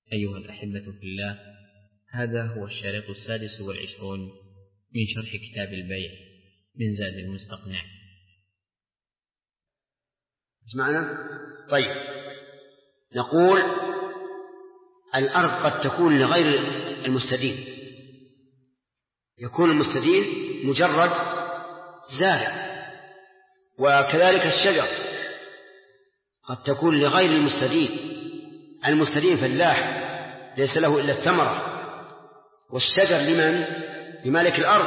أيها الأحبة في الله، هذا هو الشريط 26 من شرح كتاب البيع من زاد المستقنع. اسمعنا. طيب، نقول الأرض قد تكون لغير المستدين، يكون المستدين مجرد زارع، وكذلك الشجر قد تكون لغير المستدين. المستدين فلاح ليس له إلا الثمرة، والشجر لمن؟ لمالك الأرض،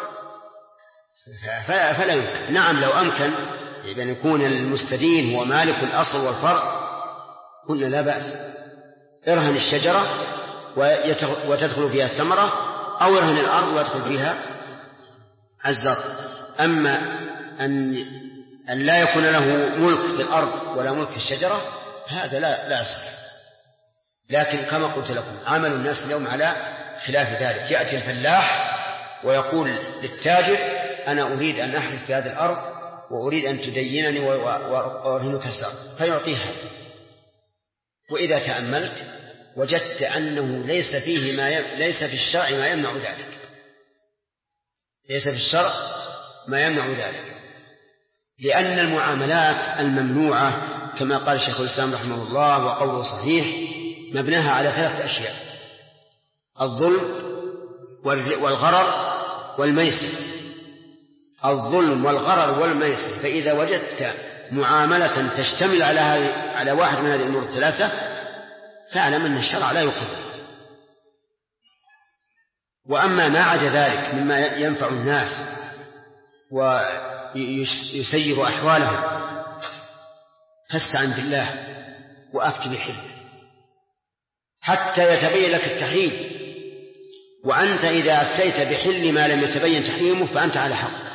فلا يمكن. نعم لو أمكن أن يكون المستدين هو مالك الأصل والفرع قلنا لا بأس، ارهن الشجرة وتدخل فيها الثمرة، أو ارهن الأرض ويدخل فيها الزرع. أما أن لا يكون له ملك في الأرض ولا ملك في الشجرة هذا لا يصح. لكن كما قلت لكم عمل الناس اليوم على خلاف ذلك، يأتي الفلاح ويقول للتاجر أنا أريد أن أحرث في هذه الأرض وأريد أن تدينني وأرهنك الزرع فيعطيها، وإذا تأملت وجدت أنه ليس في الشرع ما يمنع ذلك، ليس في الشرع ما يمنع ذلك، لأن المعاملات الممنوعة كما قال شيخ الإسلام رحمه الله وقوله صحيح مبناها على 3 أشياء: الظلم والغرر والميسر. الظلم والغرر والميسر، فإذا وجدت معاملة تشتمل على واحد من هذه الأمور الثلاثة فاعلم أن الشرع لا يقبل. وأما ما عدا ذلك مما ينفع الناس ويسير أحوالهم فاستعن بالله وأفت بحل حتى يتبين لك التحريم، وأنت إذا أفتيت بحل ما لم يتبين تحريمه فأنت على حق.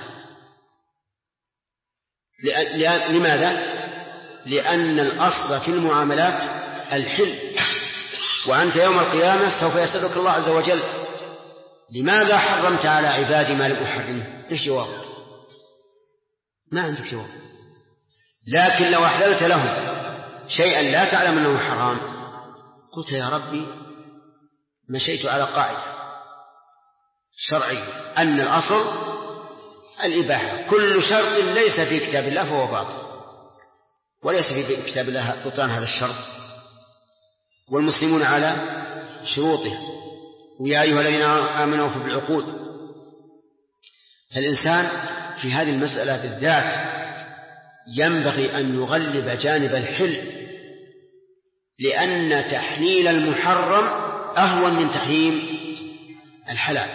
لماذا؟ لأن الأصل في المعاملات الحل، وأنت يوم القيامة سوف يسألك الله عز وجل لماذا حرمت على عبادي ما لم أحرمه؟ إيش جوابك؟ ما عندك جواب. لكن لو أحللت لهم شيئا لا تعلم أنه حرام قلت يا ربي مشيت على قاعدة شرعية أن الأصل الإباحة، كل شرط ليس في كتاب الله فهو باطل، وليس في كتاب الله بطلان هذا الشرط، والمسلمون على شروطه. ويا أيها الذين آمنوا أوفوا بالعقود. فالإنسان في هذه المسألة بالذات ينبغي أن يغلب جانب الحل، لأن تحليل المحرم أهون من تحريم الحلال،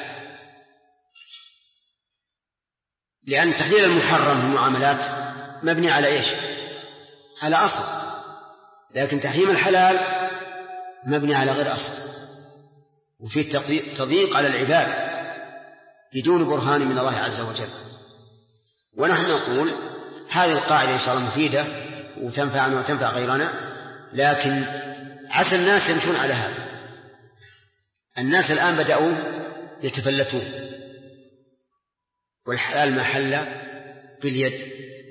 لأن تحليل المحرم في المعاملات مبني على إيش؟ على أصل، لكن تحريم الحلال مبني على غير أصل، وفيه تضييق على العباد بدون برهان من الله عز وجل. ونحن نقول هذه القاعدة إن شاء الله مفيدة وتنفعنا وتنفع غيرنا، لكن عسى الناس يمشون على هذا. الناس الآن بدأوا يتفلتون، والحلال ما حل باليد،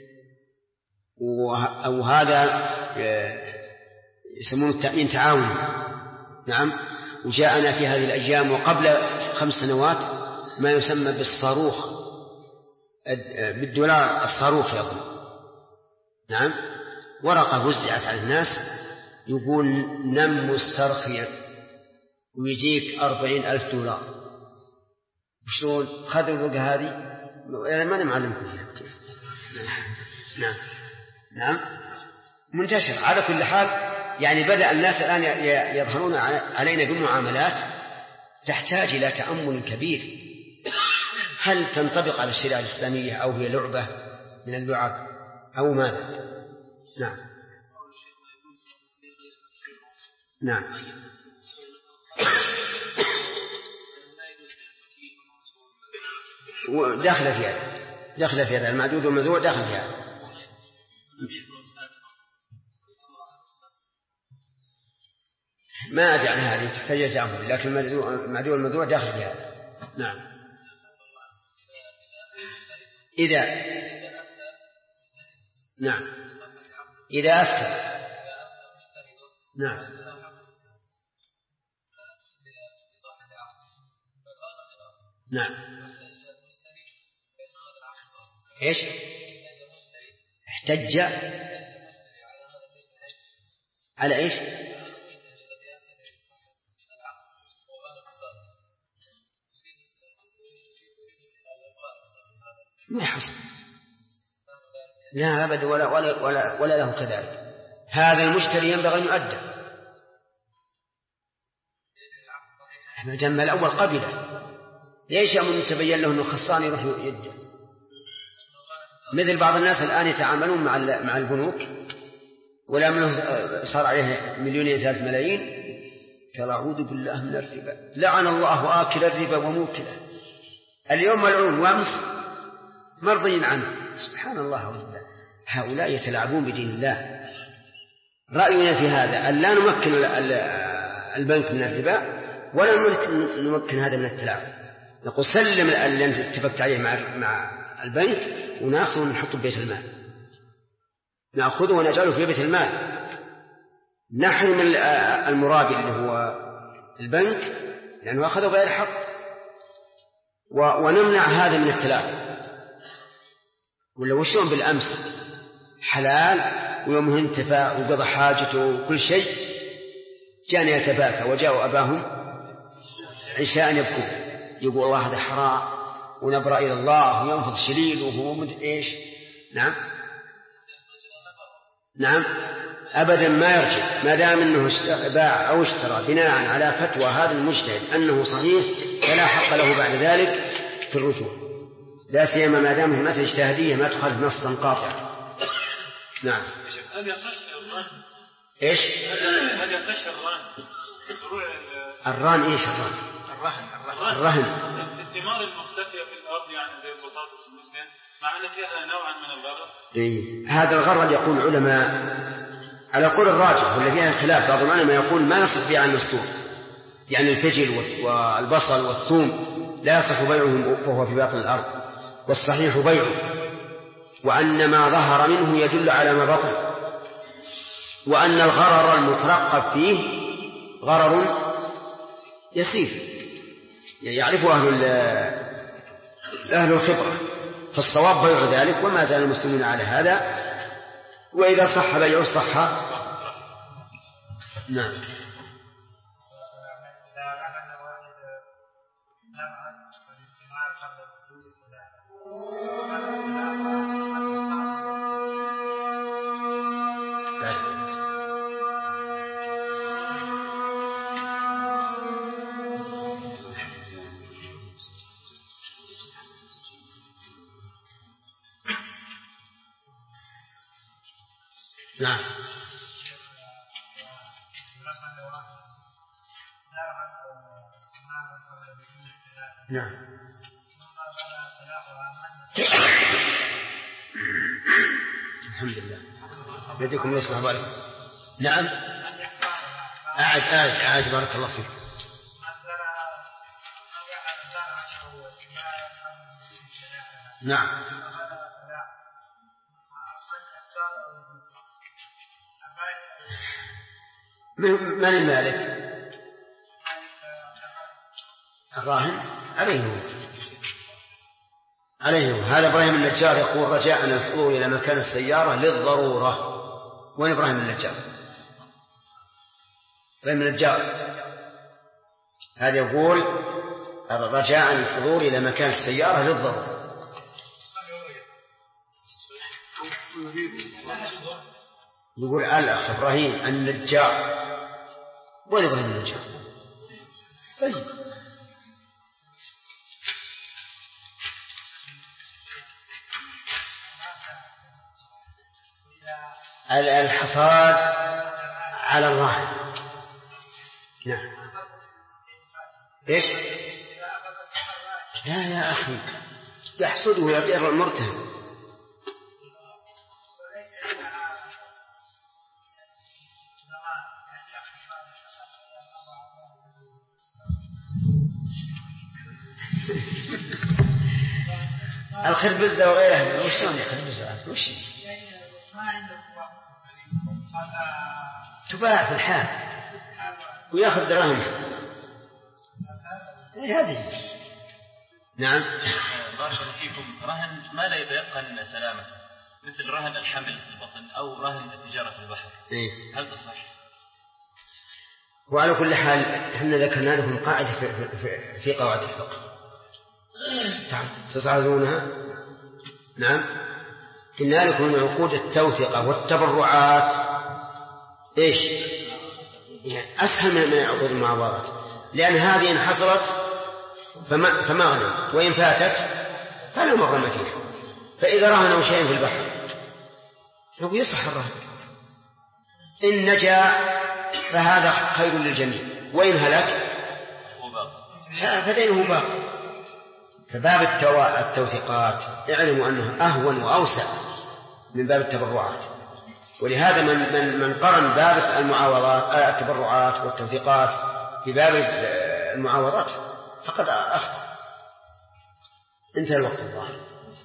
وهذا يسمونه التأمين تعاوني. نعم، وجاءنا في هذه الأيام وقبل 5 سنوات ما يسمى بالصاروخ، بالدولار الصاروخ يظن. نعم، ورقة وزعت على الناس يقول نم مسترخيا ويجيك 40,000 دولار. وشلون خذوا الورقة هذه؟ ما نعلمكم فيها. نعم منتشر على كل حال. يعني بدأ الناس الآن يظهرون علينا بالمعاملات تحتاج إلى تأمل كبير، هل تنطبق على الشريعة الإسلامية أو هي لعبة من اللعب أو ماذا؟ نعم داخل في هذا المعدود والمذوع داخل في هذا. ما أدري عن هذه تحتاج تأمل، لكن المعدود والمذوع داخل في هذا. نعم. إذا أفتى. نعم نعم. إيش؟ احتج على إيش؟ ما يحصل، لا أبدا ولا له كذلك. هذا المشتري ينبغي أن يؤدى. احنا جمع الأول قبله، ليش أمن تبين له أنه خصان يروح يدى؟ مثل بعض الناس الآن يتعاملون مع البنوك، ولا منه صار عليه 2,300,000 قال أعوذ بالله من الربا، لعن الله آكل الربا وموكله. اليوم ملعون وأمس مرضي عنه. سبحان الله والله، هؤلاء يتلاعبون بدين الله. رأينا في هذا أن لا نمكن البنك من الربا ولا نمكن هذا من التلاعب. نقول سلم اللي أنت اتفقت عليه مع البنك ونأخذه ونحطه ببيت المال، نأخذه ونجعله في بيت المال، نحرم المرابي اللي هو البنك لأنه أخذه غير حق، ونمنع هذا من التلاعب. ولا وشون بالأمس حلال ويومه انتفع وقضى حاجته وكل شيء، كان يتباكى وجاءوا أباهم عشاء يبكون يقول الله هذا حرام ونبرأ إلى الله وينفض شليل وهو مدري إيش. نعم نعم أبدا ما يرجع، ما دام أنه باع أو اشترى بناء على فتوى هذا المجتهد أنه صحيح فلا حق له بعد ذلك في الرجوع، لا سيما ما دام المسألة اجتهادية ما تخالف نصا قاطعا. نعم. هل يصح الرهن؟ ايش؟ هل يصح الرهن؟ ايش الرهن؟ الثمار المختفية في الأرض يعني زي البطاطس والمسلم، مع أن فيها نوعا من الغرر. هذا الغرر يقول العلماء على قول الراجح والذي فيها خلاف. بعض العلماء يقول ما يصح بيع المستور، يعني الفجل والبصل والثوم لا يصح بيعهم وهو في باطن الأرض، والصحيح بيعه، وأن ما ظهر منه يدل على ما بطن، وأن الغرر المترقب فيه غرر يسير يعرفه أهل الخبرة، فالصواب بيع ذلك، وما زال المسلمون على هذا، وإذا صح بيعه صح. نعم. نعم. نعم. الحمد لله يديكم يصلح بالكم. نعم. أعد بارك الله فيك. نعم. من المالك؟ الراهن عليه. هذا إبراهيم النجار يقول رجاءنا الحضور إلى مكان السيارة للضرورة. وين إبراهيم النجار؟ إبراهيم النجار هذا يقول رجاء الحضور إلى مكان السيارة للضرورة. يقول الأخ إبراهيم النجار. وين إبراهيم النجار؟ طيب. الحصاد على الراهن. نعم. إيش؟ لا يا أخي يحصده ويعطيه المرتهن. الخربزة وغيرها وشلون الخربزة وش تباع في الحال ويأخذ دراهم. هذه نعم. بارك الله فيكم. رهن ما لا يتيقن سلامته مثل رهن الحمل في البطن أو رهن التجارة في البحر، هل تصح؟ وعلى كل حال احنا ذكرنا لكم قاعدة في قواعد الفقه تصعدونها. نعم. قلنا لكم من عقود التوثقة والتبرعات ايش؟ يعني أسهل من عقود المعاوضات، لأن هذه إن حصلت فما غنم، وإن فاتت فلا مغرم فيها. فإذا رهنوا شيئا في البحر فهو يصح الرهن، إن نجا فهذا خير للجميع، وإن هلك فدينه باقي. فباب التوثيقات اعلموا أنه أهون وأوسع من باب التبرعات، ولهذا من قرن باب المعاوضات التبرعات والتوثيقات بباب المعاوضات فقد أخطأ. انتهى الوقت الظاهر.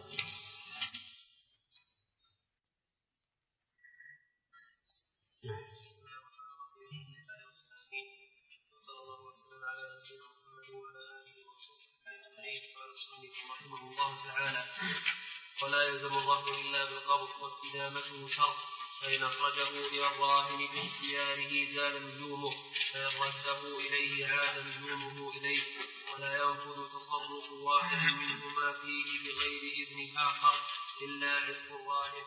رحمه الله تعالى: ولا يلزم الرهن إلا بالقبض واستدامته شرط، فإن أخرجه إلى الراهن باختياره زال لزومه، فإن رده إليه عاد لزومه إليه، ولا ينفذ تصرف واحد منهما فيه بغير إذن آخر إلا عتق الراهن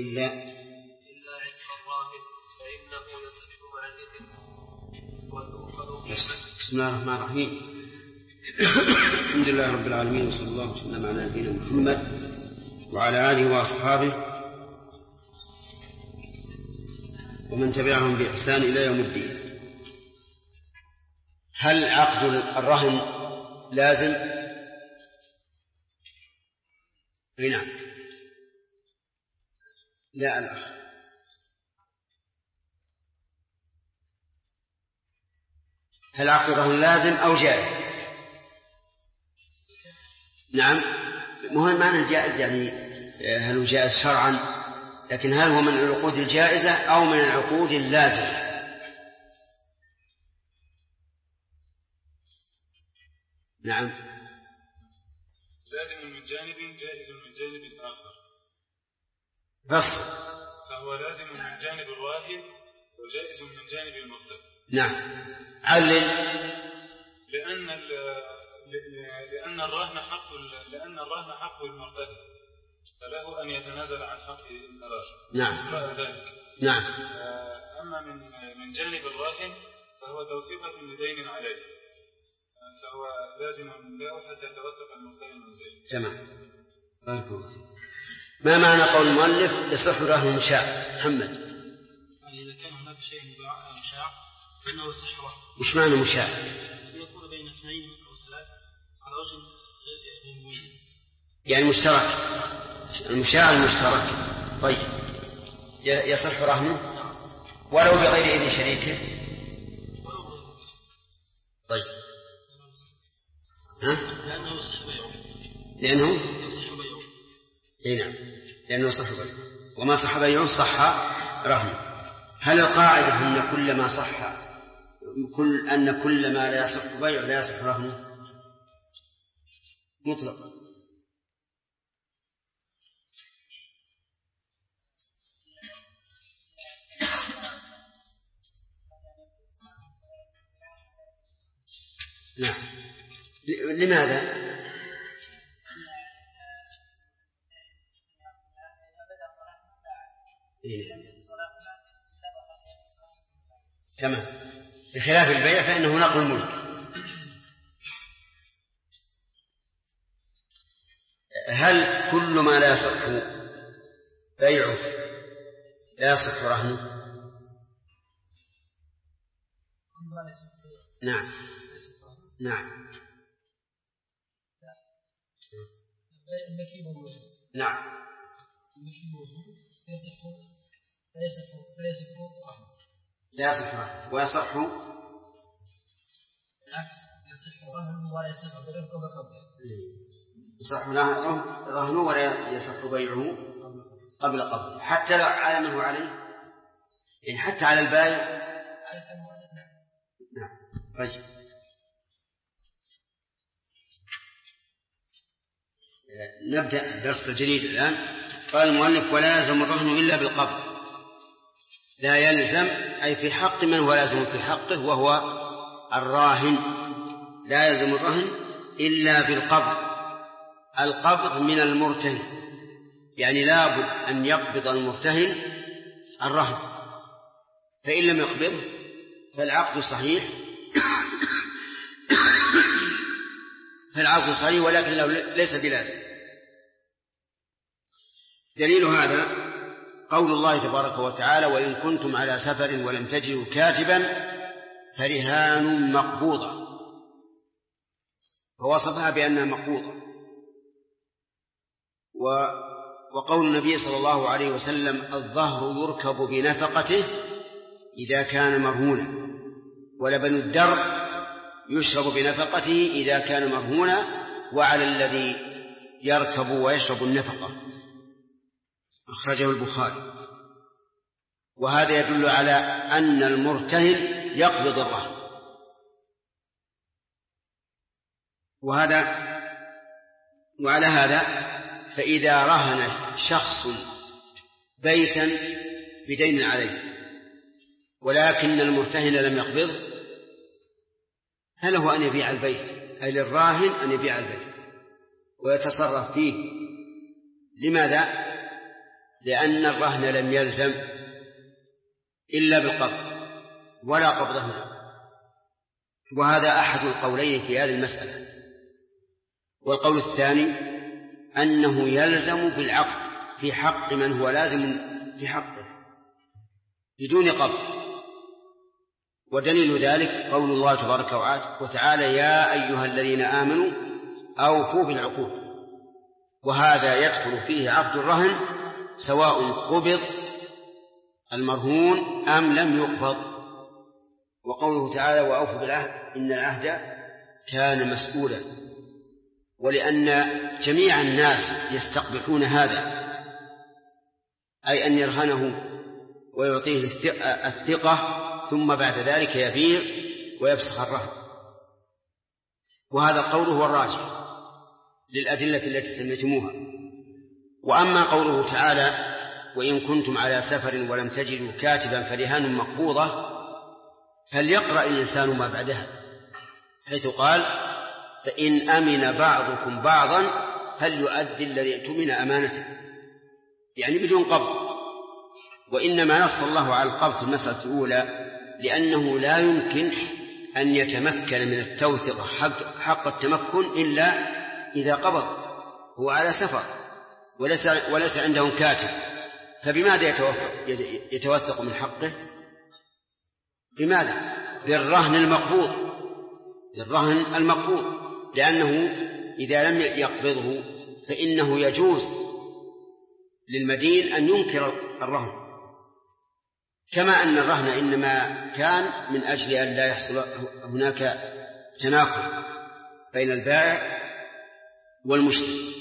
فإنه يصح مع الإذن وتؤخذ. بسم الله الرحمن الرحيم. الحمد لله رب العالمين، وصلى الله وسلم على نبينا محمد وعلى آله وأصحابه ومن تبعهم بإحسان إلى يوم الدين. هل عقد الرهن لازم؟ نعم. لا الأخ. هل عقد الرهن لازم أو جائز؟ نعم. مهم معنى الجائز يعني هل هو جائز شرعا، لكن هل هو من العقود الجائزة أو من العقود اللازمة؟ نعم. لازم من جانب جائز من جانب آخر. فصل. فهو لازم من جانب الراهن وجائز من جانب المرتهن. نعم. علل. لأن الرهن حق المرتهن، فله أن يتنازل عن حق الراهن. نعم. ذلك. نعم. أما من جانب الراهن فهو توثيقة لدين عليه، فهو لازم له حتى يتوثق المرتهن من دين. تمام. ما معنى قول المؤلف يصح رهن مشاع؟ محمد. إذا كان هناك شيء مشاع فإنه يصح رهن. وش معنى مشاع؟ يكون بين اثنين أو ثلاثة على وجه غير مميز، يعني مشترك. المشاع المشترك. طيب يصح رهنه ولو بغير إذن شريكه. طيب. لأنه يصح بيعه. لأنه يصح بيعه. نعم. لأنه صح بيعه، وما صح بيعه صح رهنه. هل القاعدة أن كل ما لا يصح بيعه لا يصح رهنه؟ مطلق. نعم. لماذا؟ تمام. بخلاف البيع فإنه نقل الملك. هل كل ما لا يصح بيعه لا يصح رهنه؟ نعم. نعم. نعم. لا يصح رهن ويصح بالعكس، يصح رهن ولا يصح بيعه قبل قبضه. يصح رهنه ولا يصح بيعه قبل قبضه، حتى لو على من هو عليه، يعني حتى على البائع. نعم. طيب. نبدأ الدرس الجديد الآن. قال المؤلف: ولا يلزم الرهن إلا بالقبض. لا يلزم أي في حق من هو لازم في حقه وهو الراهن. لا يلزم الرهن إلا بالقبض. القبض من المرتهن، يعني لابد أن يقبض المرتهن الرهن، فإن لم يقبضه فالعقد صحيح ولكن ليس بلازم. دليل هذا قول الله تبارك وتعالى: وإن كنتم على سفر ولم تجدوا كاتبا فرهان مقبوضة، فوصفها بأنها مقبوضة. وقول النبي صلى الله عليه وسلم: الظهر يركب بنفقته إذا كان مرهونا، ولبن الدر يشرب بنفقته إذا كان مرهونا، وعلى الذي يركب ويشرب النفقة. أخرجه البخاري. وهذا يدل على أن المرتهن يقبض الرهن. وعلى هذا فإذا رهن شخص بيتا بدين عليه ولكن المرتهن لم يقبض، هل هو أن يبيع البيت؟ أي للراهن أن يبيع البيت ويتصرف فيه. لماذا؟ لأن الرهن لم يلزم إلا بالقبض ولا قبض هنا. وهذا أحد القولين في هذه المسألة. والقول الثاني أنه يلزم بالعقد في حق من هو لازم في حقه بدون قبض. ودليل ذلك قول الله تبارك وتعالى: يا أيها الذين آمنوا أوفوا بالعقود. وهذا يدخل فيه عقد الرهن سواء قبض المرهون أم لم يقبض. وقوله تعالى: وأوفوا بالعهد إن العهد كان مسؤولا. ولأن جميع الناس يستقبحون هذا، أي أن يرهنه ويعطيه الثقة ثم بعد ذلك يبيع ويفسخ الرهن. وهذا القول هو الراجح للأدلة التي سميتموها. وأما قوله تعالى: وإن كنتم على سفر ولم تجدوا كاتبا فرهان مقبوضة، فليقرأ الإنسان ما بعدها، حيث قال: فإن أمن بعضكم بعضا فليؤدي الذي اؤتمن أمانته، يعني بدون قبض. وإنما نص الله على القبض في المسألة الأولى لأنه لا يمكن أن يتمكن من التوثيق حق التمكن إلا إذا قبض. هو على سفر وليس عندهم كاتب، فبماذا يتوثق من حقه؟ بماذا؟ بالرهن المقبوض. لأنه إذا لم يقبضه فإنه يجوز للمدين أن ينكر الرهن، كما أن الرهن إنما كان من أجل أن لا يحصل هناك تناقض بين البائع والمشتري.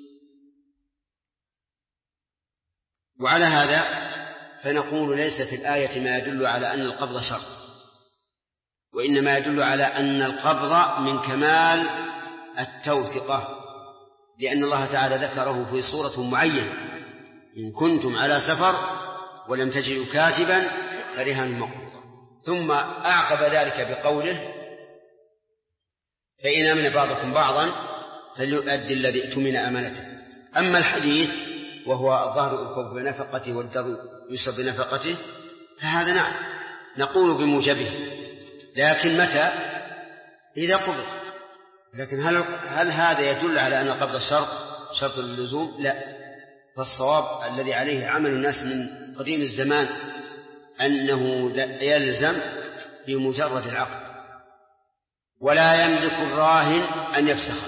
وعلى هذا فنقول ليس في الآية ما يدل على أن القبض شرط، وإنما يدل على أن القبض من كمال التوثقة، لأن الله تعالى ذكره في صورة معينة: إن كنتم على سفر ولم تجدوا كاتبا فرهان مقبوضة. ثم أعقب ذلك بقوله: فإن أمن بعضكم بعضا فليؤدي الذي اؤتمن أمانته. أما الحديث وهو الظهر يركب بنفقته والدر يسر بنفقته، فهذا نعم نقول بموجبه، لكن متى؟ إذا قبض. لكن هل هذا يدل على أن القبض شرط اللزوم؟ لا. فالصواب الذي عليه عمل الناس من قديم الزمان أنه يلزم بمجرد العقد، ولا يملك الراهن أن يفسخ.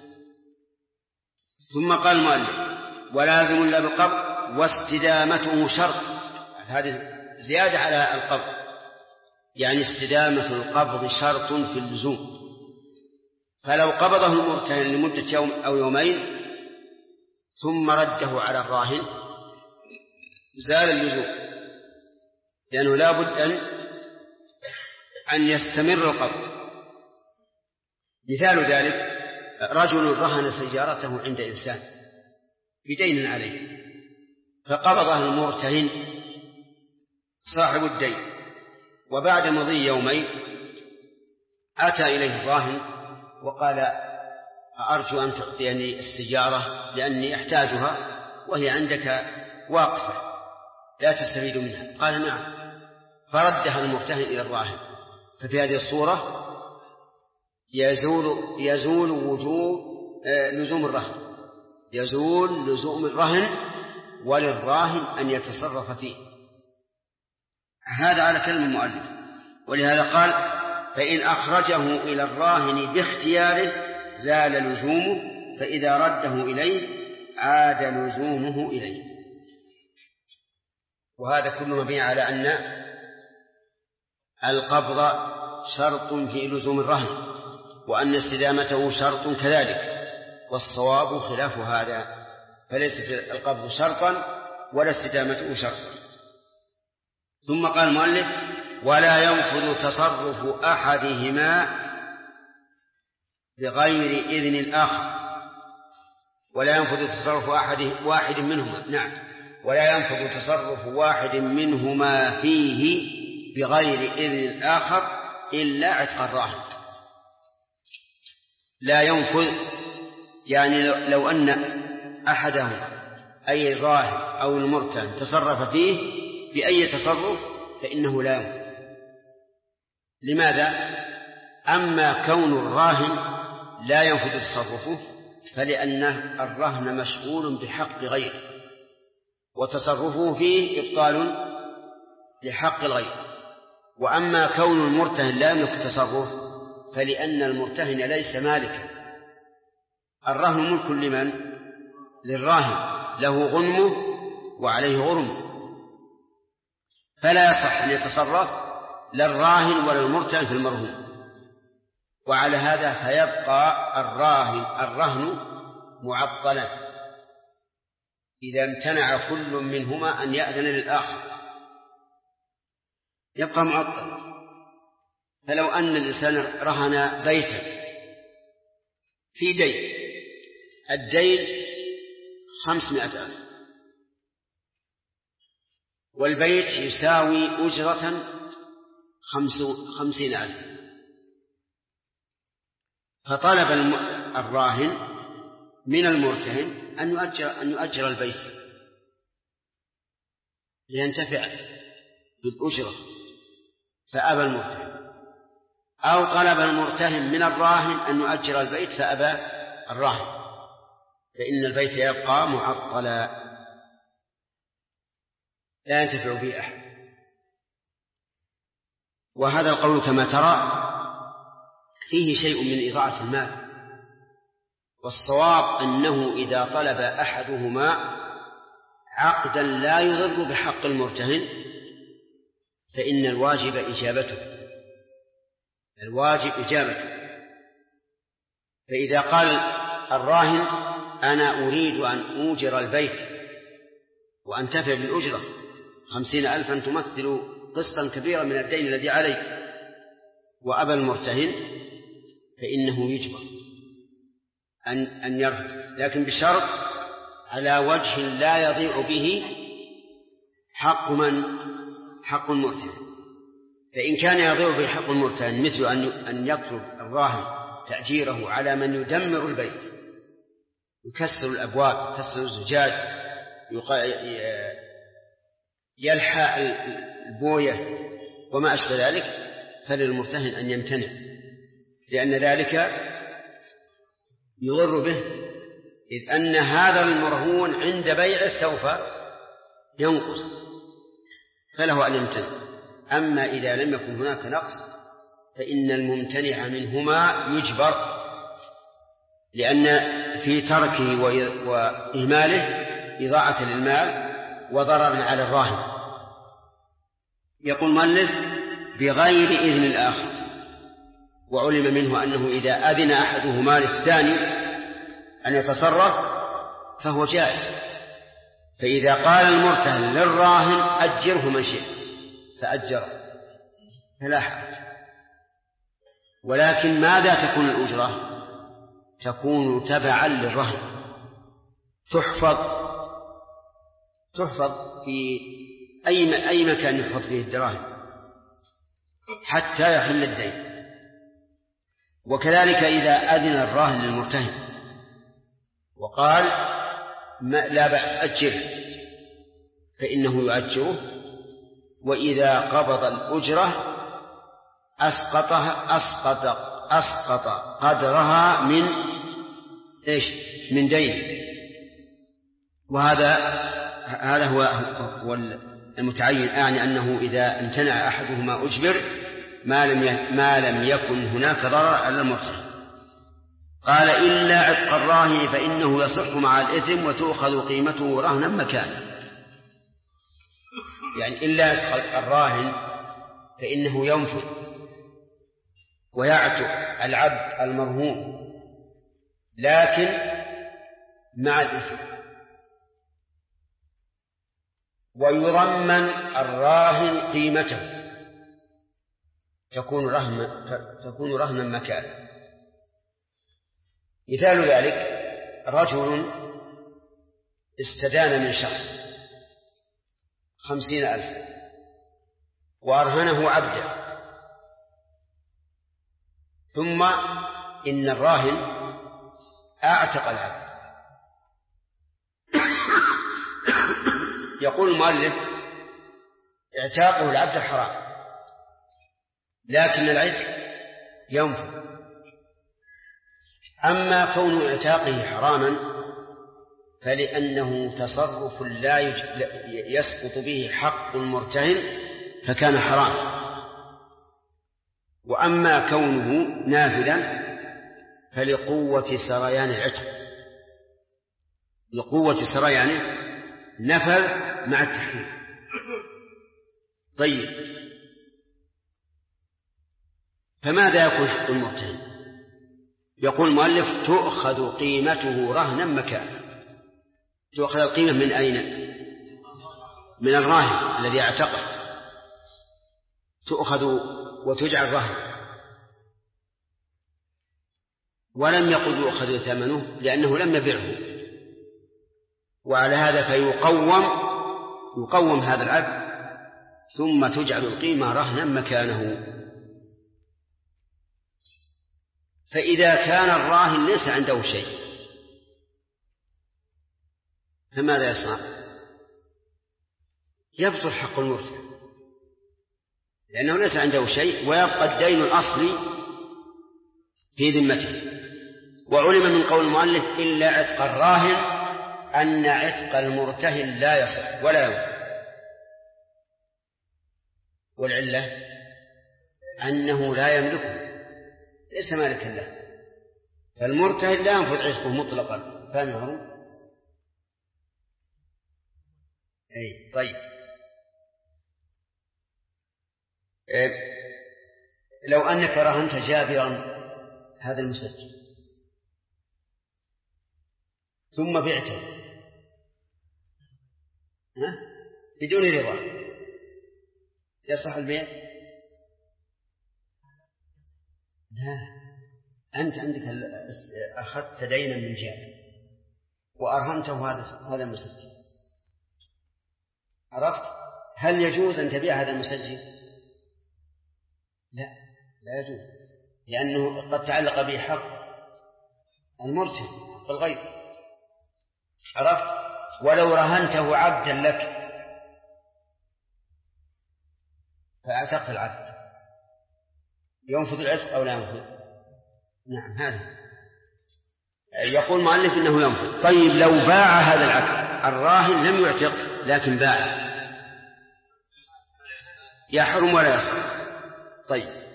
ثم قال المؤلف: ولازم إلا بالقبض واستدامته شرط. هذه زيادة على القبض، يعني استدامة القبض شرط في اللزوم. فلو قبضه المرتهن لمدة يوم أو يومين ثم رده على الراهن زال اللزوم، لأنه لا بد أن يستمر القبض. مثال ذلك رجل رهن سيارته عند إنسان بدين عليه، فقبضها المرتهن صاحب الدين، وبعد مضي يومين أتى إليه الراهن وقال: أرجو أن تعطيني السيارة لأني أحتاجها وهي عندك واقفة لا تستفيد منها. قال: نعم. فردها المرتهن إلى الراهن. ففي هذه الصورة يزول وجوب لزوم الرهن، يزول لزوم الرهن وللراهن أن يتصرف فيه. هذا على كلمة المؤلف. ولهذا قال: فإن أخرجه إلى الراهن باختياره زال لزومه، فإذا رده إليه عاد لزومه إليه. وهذا كله مبني على أن القبض شرط في لزوم الرهن، وأن استدامته شرط كذلك، والصواب خلاف هذا، فليس القبض شرطا ولا استدامته شرطا. ثم قال المؤلف: ولا ينفذ تصرف أحدهما بغير إذن الآخر. ولا ينفذ تصرف واحد منهما، نعم، ولا ينفذ تصرف واحد منهما فيه بغير إذن الآخر إلا عتق الراهن. لا ينفذ يعني لو أن أحدهم أي الراهن أو المرتهن تصرف فيه بأي تصرف فإنه لا ينفذ. لماذا؟ أما كون الراهن لا ينفذ تصرفه فلأن الرهن مشغول بحق غيره، وتصرفه فيه إبطال لحق الغير. وأما كون المرتهن لا يملك التصرف فلأن المرتهن ليس مالكا. الرهن ملك لمن؟ للراهن، له غنمه وعليه غرمه، فلا يصح أن يتصرف لا الراهن ولا المرتهن في المرهون. وعلى هذا فيبقى الرهن معطلا إذا امتنع كل منهما أن يأذن للآخر، يبقى معطل. فلو أن الإنسان رهن بيتا في دين، الدين 500,000 والبيت يساوي أجرة 50,000، فطلب الراهن من المرتهن أن يؤجر البيت لينتفع بالأجرة، فأبى المرتهن، أو طلب المرتهن من الراهن أن يؤجر البيت فأبى الراهن، فإن البيت يبقى معطلا لا ينتفع به أحد. وهذا القول كما ترى فيه شيء من إضاعة المال، والصواب أنه إذا طلب أحدهما عقدا لا يضر بحق المرتهن فإن الواجب إجابته. فإذا قال الراهن: أنا أريد أن أوجر البيت وأنتفع بالأجرة 50,000 تمثل قسطا كبيرا من الدين الذي علي، وأبى المرتهن، فإنه يجبر أن يرفض، لكن بشرط على وجه لا يضيع به حق المرتهن. فإن كان يضيع به حق المرتهن مثل أن يطلب الراهن تأجيره على من يدمر البيت، يكسر الأبواب، يكسر الزجاج، يلحى البوية وما أشبه ذلك، فللمرتهن أن يمتنع، لأن ذلك يضر به، إذ أن هذا المرهون عند بيعه سوف ينقص، فله أن يمتنع. أما إذا لم يكن هناك نقص فإن الممتنع منهما يجبر، لأن في تركه وإهماله إضاعة للمال وضررا على الراهن. يقول المؤلف: بغير إذن الآخر. وعلم منه أنه إذا أذن أحدهما للثاني أن يتصرف فهو جائز. فإذا قال المرتهن للراهن: أجره من شئت، فأجره فلا حرج. ولكن ماذا تكون الأجرة؟ تكون تبعا للرهن، تحفظ في أي مكان يحفظ فيه الدراهم حتى يحل الدين. وكذلك إذا أذن الراهن للمرتهن وقال لا بأس أجره فإنه يؤجره، وإذا قبض الأجرة أسقط قدرها من دين. وهذا هو المتعين، يعني أنه إذا امتنع أحدهما أجبر ما لم يكن هناك ضرر على المرتهن. قال إلا عتق الراهن فإنه يصح مع الإثم وتؤخذ قيمته رهنا مكانه. يعني إلا عتق الراهن فإنه ينفذ ويعتق العبد المرهون، لكن مع الإثم، ويضمن الراهن قيمته تكون رهنا مكانه. مثال ذلك رجل استدان من شخص 50,000 وأرهنه عبده، ثم إن الراهن أعتق العبد. يقول المؤلف اعتاقه العبد حرام، لكن العتق ينفذ. أما كون اعتاقه حراما فلأنه تصرف لا يسقط به حق المرتهن فكان حرام، وأما كونه نافذا فلقوة سريان العتق، لقوة سريانه نفذ مع التحريم. طيب، فماذا يكون حق المرتهن؟ يقول المؤلف تؤخذ قيمته رهنا مكانه. تؤخذ القيمة من أين؟ من الراهن الذي اعتقه، تؤخذ وتجعل رهن. ولم يقل يؤخذ ثمنه لأنه لم يبيعه، وعلى هذا فيقوم هذا العبد ثم تجعل القيمة رهنا مكانه. فإذا كان الراهن ليس عنده شيء فماذا يصنع؟ يبطل حق المرتهن لأنه ليس عنده شيء، ويبقى الدين الأصلي في ذمته. وعلم من قول المؤلف إلا عتق الراهن أن عتق المرتهن لا يصح ولا ينفذ، والعلة أنه لا يملكه، ليس مالكا له، فالمرتهن لا ينفذ عتقه مطلقا. فاهمهم؟ أي طيب. لو أنك رهنت جابرا هذا المسجل ثم بعته بدون رضا، يصح البيع؟ لا، أنت عندك أخذت دينا من جابر وأرهنته هذا المسجل، عرفت؟ هل يجوز أن تبيع هذا المسجل؟ لا يجوز، لأنه قد تعلق به حق المرتهن، حق الغير، عرفت؟ ولو رهنته عبدا لك فاعتقت العبد، ينفذ العتق أو لا ينفذ؟ نعم، هذا يقول المؤلف إنه ينفذ. طيب، لو باع هذا العبد، الراهن لم يعتق لكن باع، يحرم ولا يصح. طيب،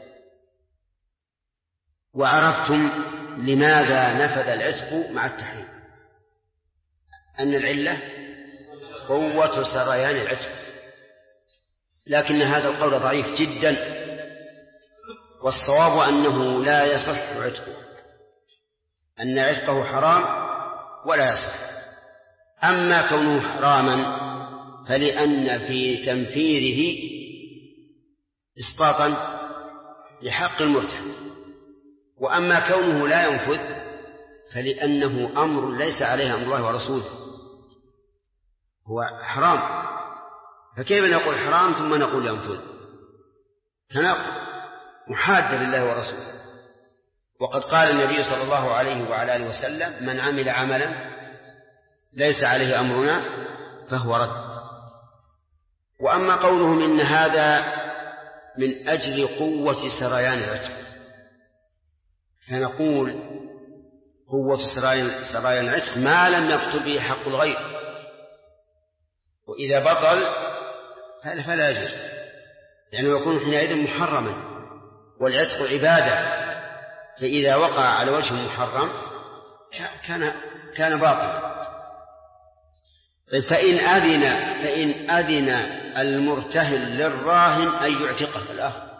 وعرفتم لماذا نفذ العتق مع التحريم؟ أن العلة قوة سريان العتق، لكن هذا القول ضعيف جدا، والصواب أنه لا يصح عتقه، أن عتقه حرام ولا يصح. أما كونه حراما فلأن في تنفيذه إسقاطا لحق المرتهن، وأما كونه لا ينفذ فلأنه أمر ليس عليه أمر الله ورسوله، هو حرام، فكيف نقول حرام ثم نقول ينفذ؟ تناقض محاد لله ورسوله. وقد قال النبي صلى الله عليه وعلى آله وسلم: من عمل عملا ليس عليه أمرنا فهو رد. وأما قولهم إن هذا من أجل قوة سريان العتق، فنقول قوة سريان العتق ما لم يبطل به حق الغير، وإذا بطل فلا يجوز، لأنه يكون حينئذ محرما، والعتق عبادة، فإذا وقع على وجه محرم كان باطلا. طيب فإن أذن المرتهن للراهن أن يعتقه الآخر،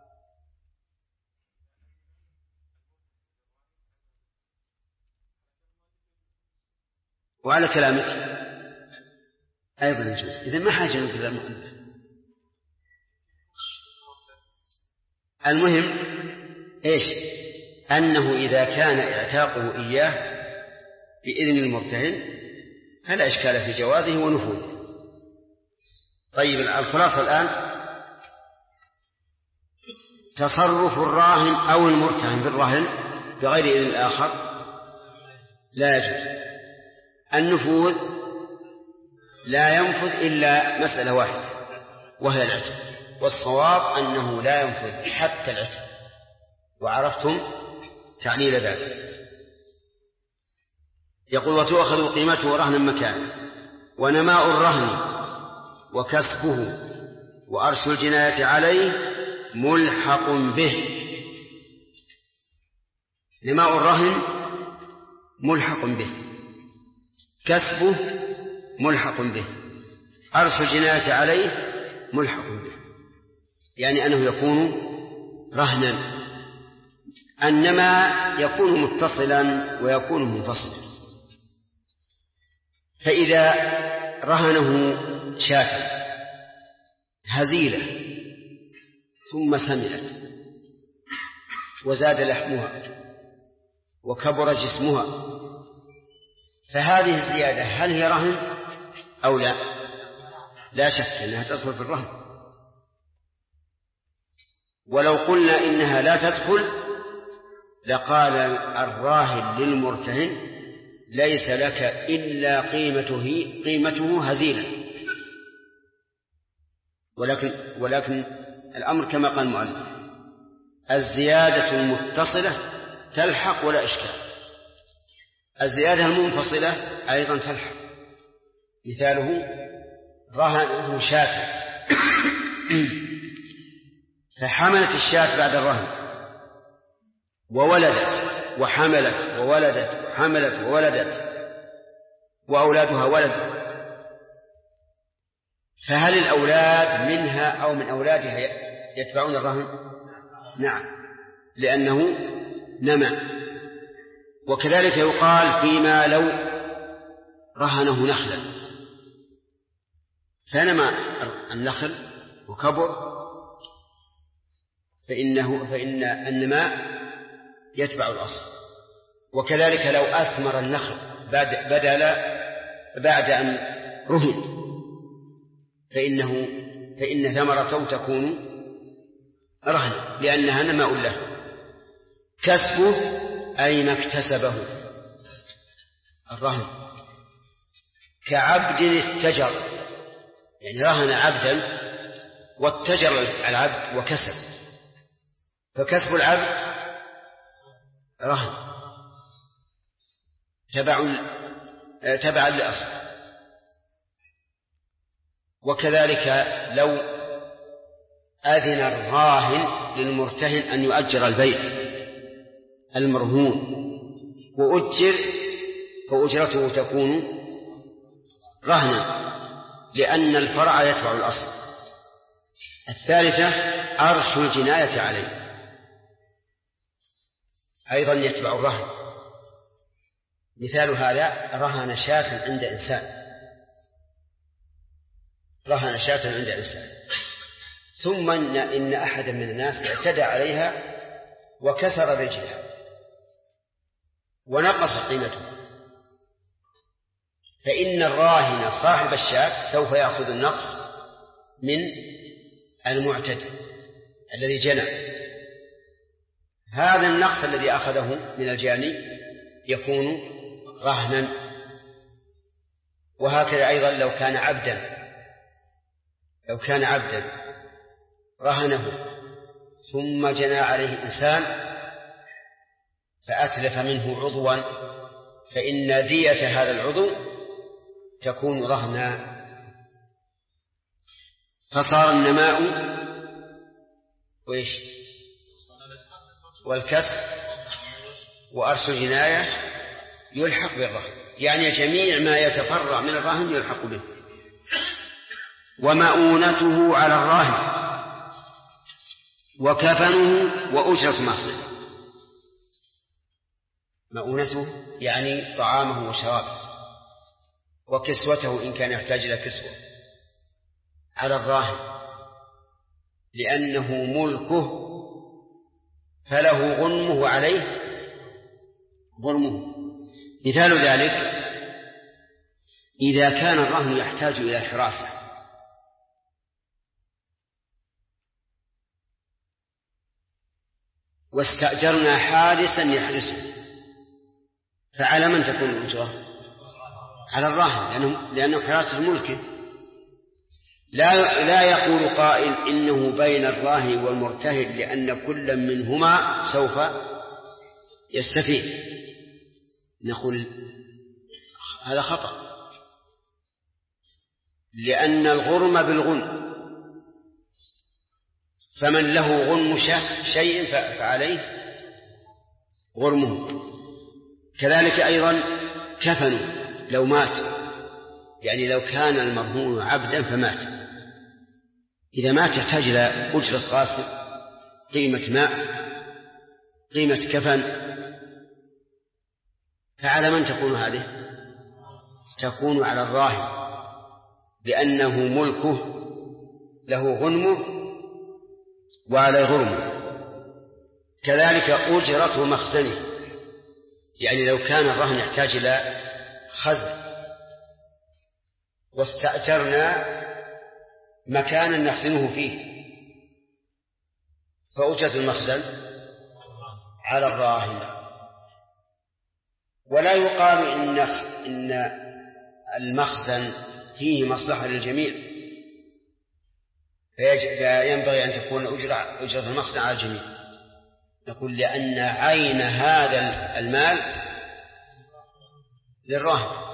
وعلى كلامك أيضا يجوز. إذن ما حاجة نقول المؤلف. المهم إيش؟ أنه إذا كان اعتاقه إياه بإذن المرتهن فلا إشكال في جوازه ونفوذه. طيب الخلاصة الآن: تصرف الراهن أو المرتهن بالرهن بغير إذن الآخر لا يجوز. النفوذ لا ينفذ إلا مسألة واحدة وهي العتق، والصواب أنه لا ينفذ حتى العتق، وعرفتم تعليل ذلك. يقول: وتؤخذ قيمته رهنا مكانه، ونماء الرهن وكسبه وأرش الجناية عليه ملحق به. نماء الرهن ملحق به، كسبه ملحق به، أرش الجناية عليه ملحق به، يعني أنه يكون رهنا. النماء يكون متصلا ويكون منفصلا. فإذا رهنه شاة هزيلة ثم سمنت وزاد لحمها وكبر جسمها، فهذه الزيادة هل هي رهن أو لا؟ لا شك أنها تدخل في الرهن. ولو قلنا إنها لا تدخل لقال الراهن للمرتهن: ليس لك إلا قيمته هزيلة. ولكن الأمر كما قال المؤلف: الزيادة المتصلة تلحق ولا إشكال، الزيادة المنفصلة أيضا تلحق. مثاله: رهنه شاة فحملت الشاة بعد الرهن وولدت وحملت وولدت وحملت وولدت وأولادها ولد، فهل الأولاد منها أو من أولادها يتبعون الرهن؟ نعم، لأنه نمى. وكذلك يقال فيما لو رهنه نخلا فنمى النخل وكبر فإن النماء يتبع الأصل. وكذلك لو أثمر النخل بعد أن رهن فإن ثمرته تكون رهنا لأنها نماء له. كسبه أي ما اكتسبه الرهن، كعبد اتجر، يعني رهن عبدا واتجر العبد وكسب، فكسب العبد رهن تبعا لأصل. وكذلك لو أذن الراهن للمرتهن أن يؤجر البيت المرهون وأجر فأجرته تكون رهنا لأن الفرع يتبع الأصل. الثالثة أرش الجناية عليه، أيضا يتبع الرهن. مثال هذا: رهن شاة عند إنسان، رهن شاة عند إنسان ثم إن أحدا من الناس اعتدى عليها وكسر رجلها، ونقص قيمته، فإن الراهن صاحب الشاة سوف يأخذ النقص من المعتدي الذي جنى. هذا النقص الذي أخذه من الجاني يكون رهنا. وهكذا أيضا لو كان عبدا رهنه ثم جنى عليه إنسان فأتلف منه عضوا، فإن دية هذا العضو تكون رهنا. فصار النماء والكسر وأرش الجناية يلحق بالرهن، يعني جميع ما يتفرع من الرهن يلحق به. ومؤونته على الراهن وكفنه وأجرة مخزن. مؤونته يعني طعامه وشرابه، وكسوته إن كان يحتاج إلى كسوة، على الراهن لأنه ملكه فله غنمه وعليه غرمه. مثال ذلك إذا كان الرهن يحتاج إلى حراسة واستأجرنا حارسا يحرسه، فعلى من تكون الأجرة؟ على الراهن، لأنه حراسة ملكه. لا يقول قائل إنه بين الراهن والمرتهن لأن كل منهما سوف يستفيد. نقول هذا خطأ، لأن الغرم بالغنم، فمن له غنم شيء فعليه غرمه. كذلك أيضا كفنه لو مات، يعني لو كان المرهون عبدا فمات، إذا مات يحتاج إلى أجرة غاسل، قيمة ماء، قيمة كفن، فعلى من تكون هذه؟ تكون على الراهن لأنه ملكه له غنمه وعلى غرمه. كذلك أجرة مخزنه، يعني لو كان الرهن يحتاج إلى خزن واستأجرنا مكانا نخزنه فيه فأجرة المخزن على الراهن. ولا يقال إن المخزن فيه مصلحة للجميع فينبغي أن تكون أجرة المخزن على الجميع. نقول لأن عين هذا المال للراهن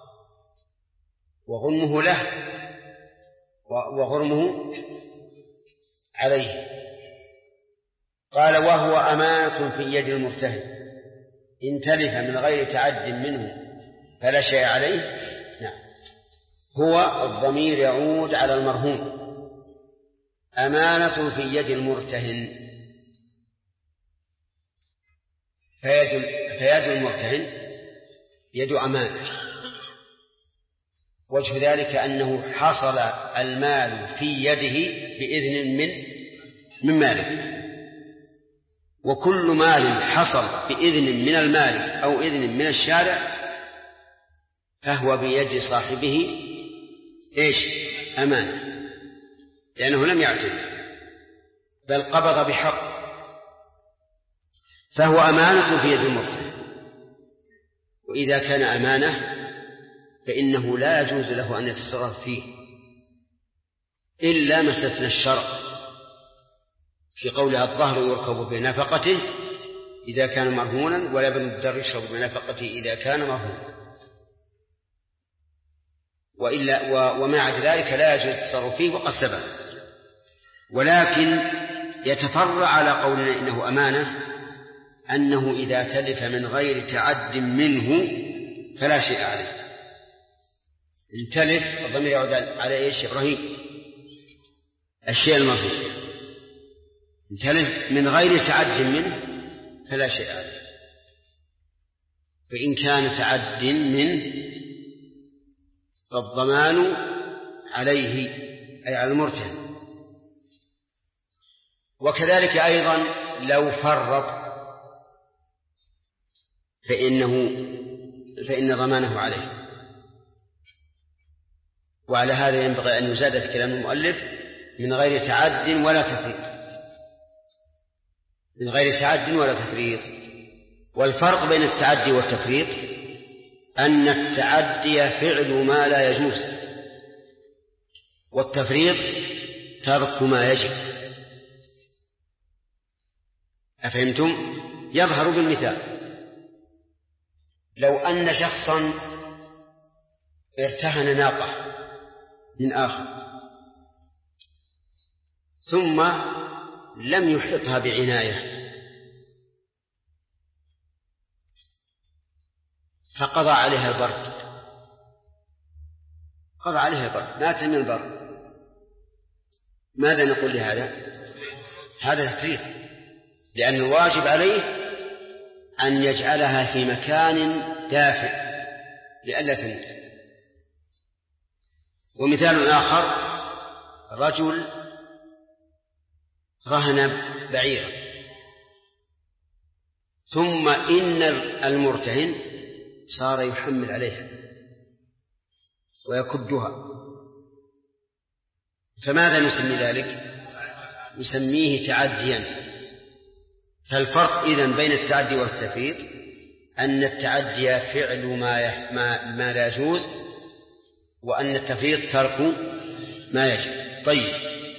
وغنمه له وغرمه عليه. قال وهو أمانة في يد المرتهن إن تلف من غير تعد منه فلا شيء عليه. نعم، هو الضمير يعود على المرهون. أمانة في يد المرتهن، فيد المرتهن يد أمانة. وجه ذلك أنه حصل المال في يده بإذن من مالك، وكل مال حصل بإذن من المالك أو إذن من الشارع فهو بيد صاحبه أمانة، لأنه لم يعتد بل قبض بحق، فهو أمانة في يد المرتهن. وإذا كان أمانة فإنه لا يجوز له أن يتصرف فيه إلا ما استثنى الشرع في قولها الظهر يركب بنفقته إذا كان مرهونا ولا بن الدر يشرب بنفقته إذا كان مرهونا، ومع ذلك لا يجوز التصرف فيه وقد سبق. ولكن يتفرع على قولنا إنه أمانة أنه إذا تلف من غير تعد منه فلا شيء عليه. إن تلف الضمير يعود على إبراهيم الشيء المرفوع، إن تلف من غير تعد منه فلا شيء عليه. فإن كان تعد منه فالضمان عليه أي على المرتهن. وكذلك أيضا لو فرط فإن ضمانه عليه. وعلى هذا ينبغي أن يزاد في كلام المؤلف من غير تعد ولا تفريط، من غير تعد ولا تفريط. والفرق بين التعدي والتفريط أن التعدي فعل ما لا يجوز، والتفريط ترك ما يجب. أفهمتم؟ يظهر بالمثال: لو أن شخصا ارتهن ناقة من آخر ثم لم يحطها بعناية فقضى عليها البرد، قضى عليها البرد، مات من البرد، ماذا نقول لهذا؟ هذا تفريط، لأن الواجب عليه أن يجعلها في مكان دافئ لئلا تموت. ومثال آخر: رجل رهن بعيرا ثم إن المرتهن صار يحمل عليها ويكدها، فماذا نسمي ذلك؟ نسميه تعديا. فالفرق إذن بين التعدي والتفريط أن التعدي فعل ما لا يجوز، وأن التفريط ترك ما يجب. طيب،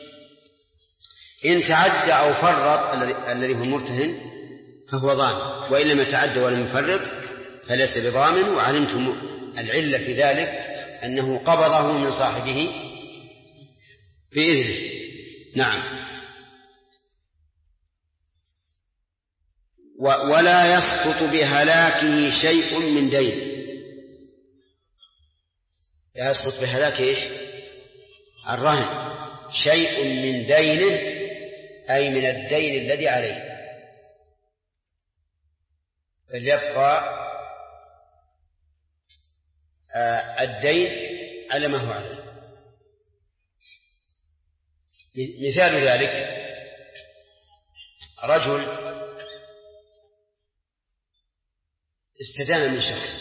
إن تعدى أو فرط الذي هو المرتهن فهو ضامن، وإن لم يتعدى ولم يفرط فليس بضامن. وعلمتم العلة في ذلك أنه قبضه من صاحبه بإذنه. نعم. ولا يسقط بهلاكه شيء من دين. لا يسقط بهلاكه إيش؟ الرهن شيء من دينه، أي من الدين الذي عليه، فليبقى الدين على ما هو عليه. مثال ذلك: رجل استدان من شخص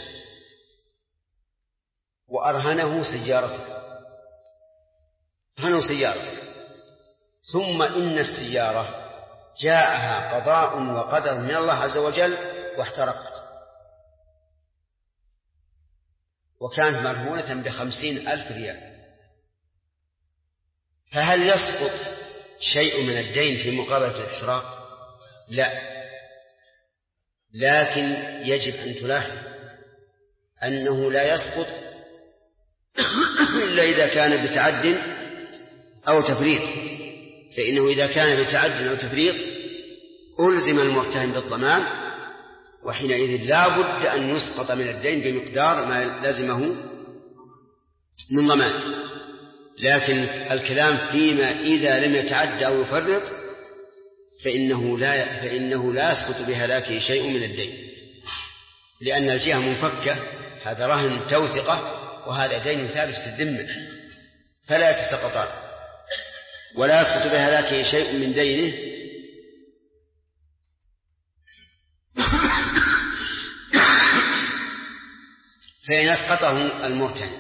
وأرهنه سيارته، ثم إن السيارة جاءها قضاء وقدر من الله عز وجل واحترقت، وكانت مرهونة ب50,000 ريال، فهل يسقط شيء من الدين في مقابلة الاحتراق؟ لا، لكن يجب أن تلاحظ أنه لا يسقط إلا إذا كان بتعد أو تفريط، فإنه إذا كان بتعد أو تفريط ألزم المرتهن بالضمان، وحينئذ لا بد أن يسقط من الدين بمقدار ما لزمه من ضمان. لكن الكلام فيما إذا لم يتعد أو يفرط فإنه لا يسقط بهلاكه شيء من الدين، لأن الجهة منفكة، هذا رهن توثقة وهذا دين ثابت في الذمة، فلا يتسقطان. ولا يسقط بهلاكه شيء من دينه فإن أسقطه المرتهن،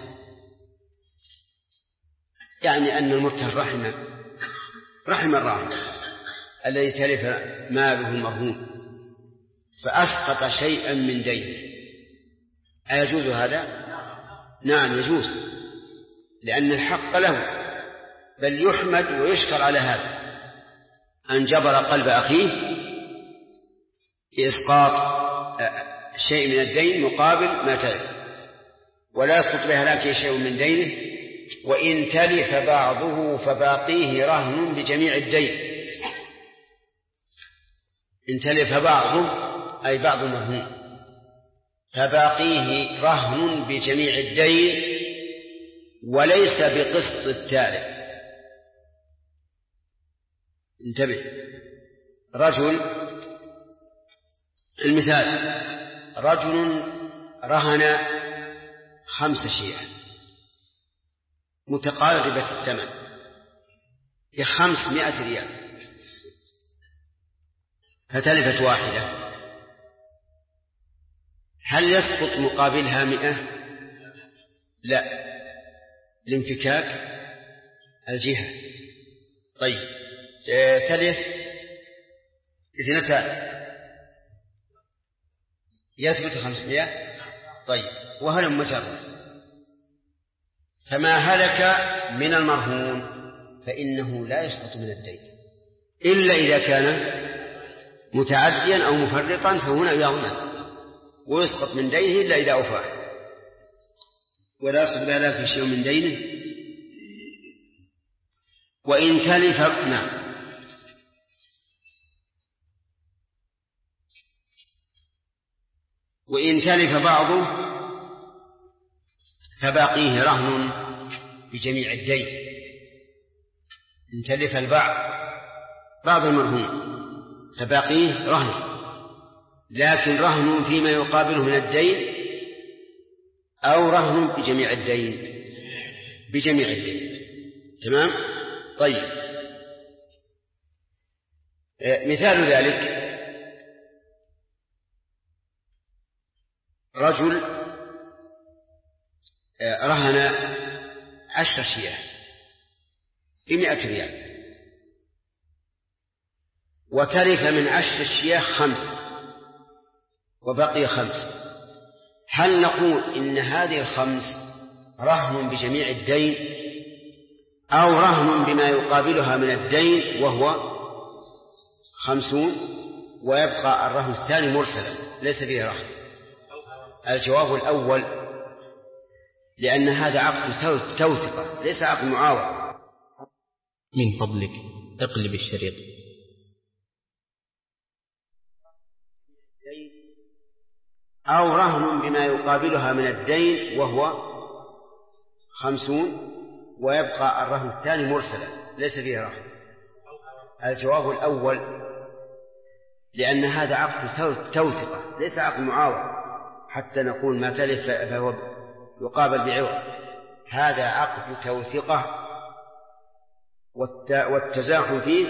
يعني أن المرتهن رحم الراهن الذي تلف ماله المرهون فأسقط شيئا من دينه، أيجوز هذا؟ نعم يجوز، لأن الحق له، بل يحمد ويشكر على هذا أن جبر قلب أخيه بإسقاط شيء من الدين مقابل ما تلف. ولا يسقط بهلاكه شيء من دينه، وإن تلف بعضه فباقيه رهن بجميع الدين. إن تلف بعضه أي بعض المرهون فباقيه رهن بجميع الدين وليس بقسط التالف. انتبه، رجل، المثال: رجل رهن 5 شيئا متقاربة الثمن ب500 ريال، فتلفت واحدة، هل يسقط مقابلها 100؟ لا، الانفكاك الجهة. طيب، تلف 2 يثبت 500. طيب، وهل مجرد. فما هلك من المرهون فإنه لا يسقط من الدين إلا إذا كان متعديا أو مفرطا، فهنا يضمن ويسقط من دينه إلا إذا أوفاه، ولا يسقط بهلاك شيء من دينه. وإن تلف وإن تلف بعضه فباقيه رهن بجميع الدين. إن تلف بعض المرهون فباقيه رهن، لكن رهن فيما يقابله من الدين أو رهن بجميع الدين. بجميع الدين. تمام؟ طيب، مثال ذلك رجل رهن 10 شياه ب100 ريال، وتلف من 10 شياه 5 وبقي 5. هل نقول إن هذه 5 رهن بجميع الدين أو رهن بما يقابلها من الدين وهو 50، ويبقى الرهن الثاني مرسلا ليس فيه رهن؟ الجواب الأول، لأن هذا عقد توثقة ليس عقد معاوضة. من فضلك اقلب الشريط. أو رهن بما يقابلها من الدين وهو 50، ويبقى الرهن الثاني مرسلا ليس فيه رهن. الجواب الأول، لأن هذا عقد توثقة ليس عقد معاوضة حتى نقول ما تلف فهو يقابل بعوض. هذا عقد توثقة، والتزاحم فيه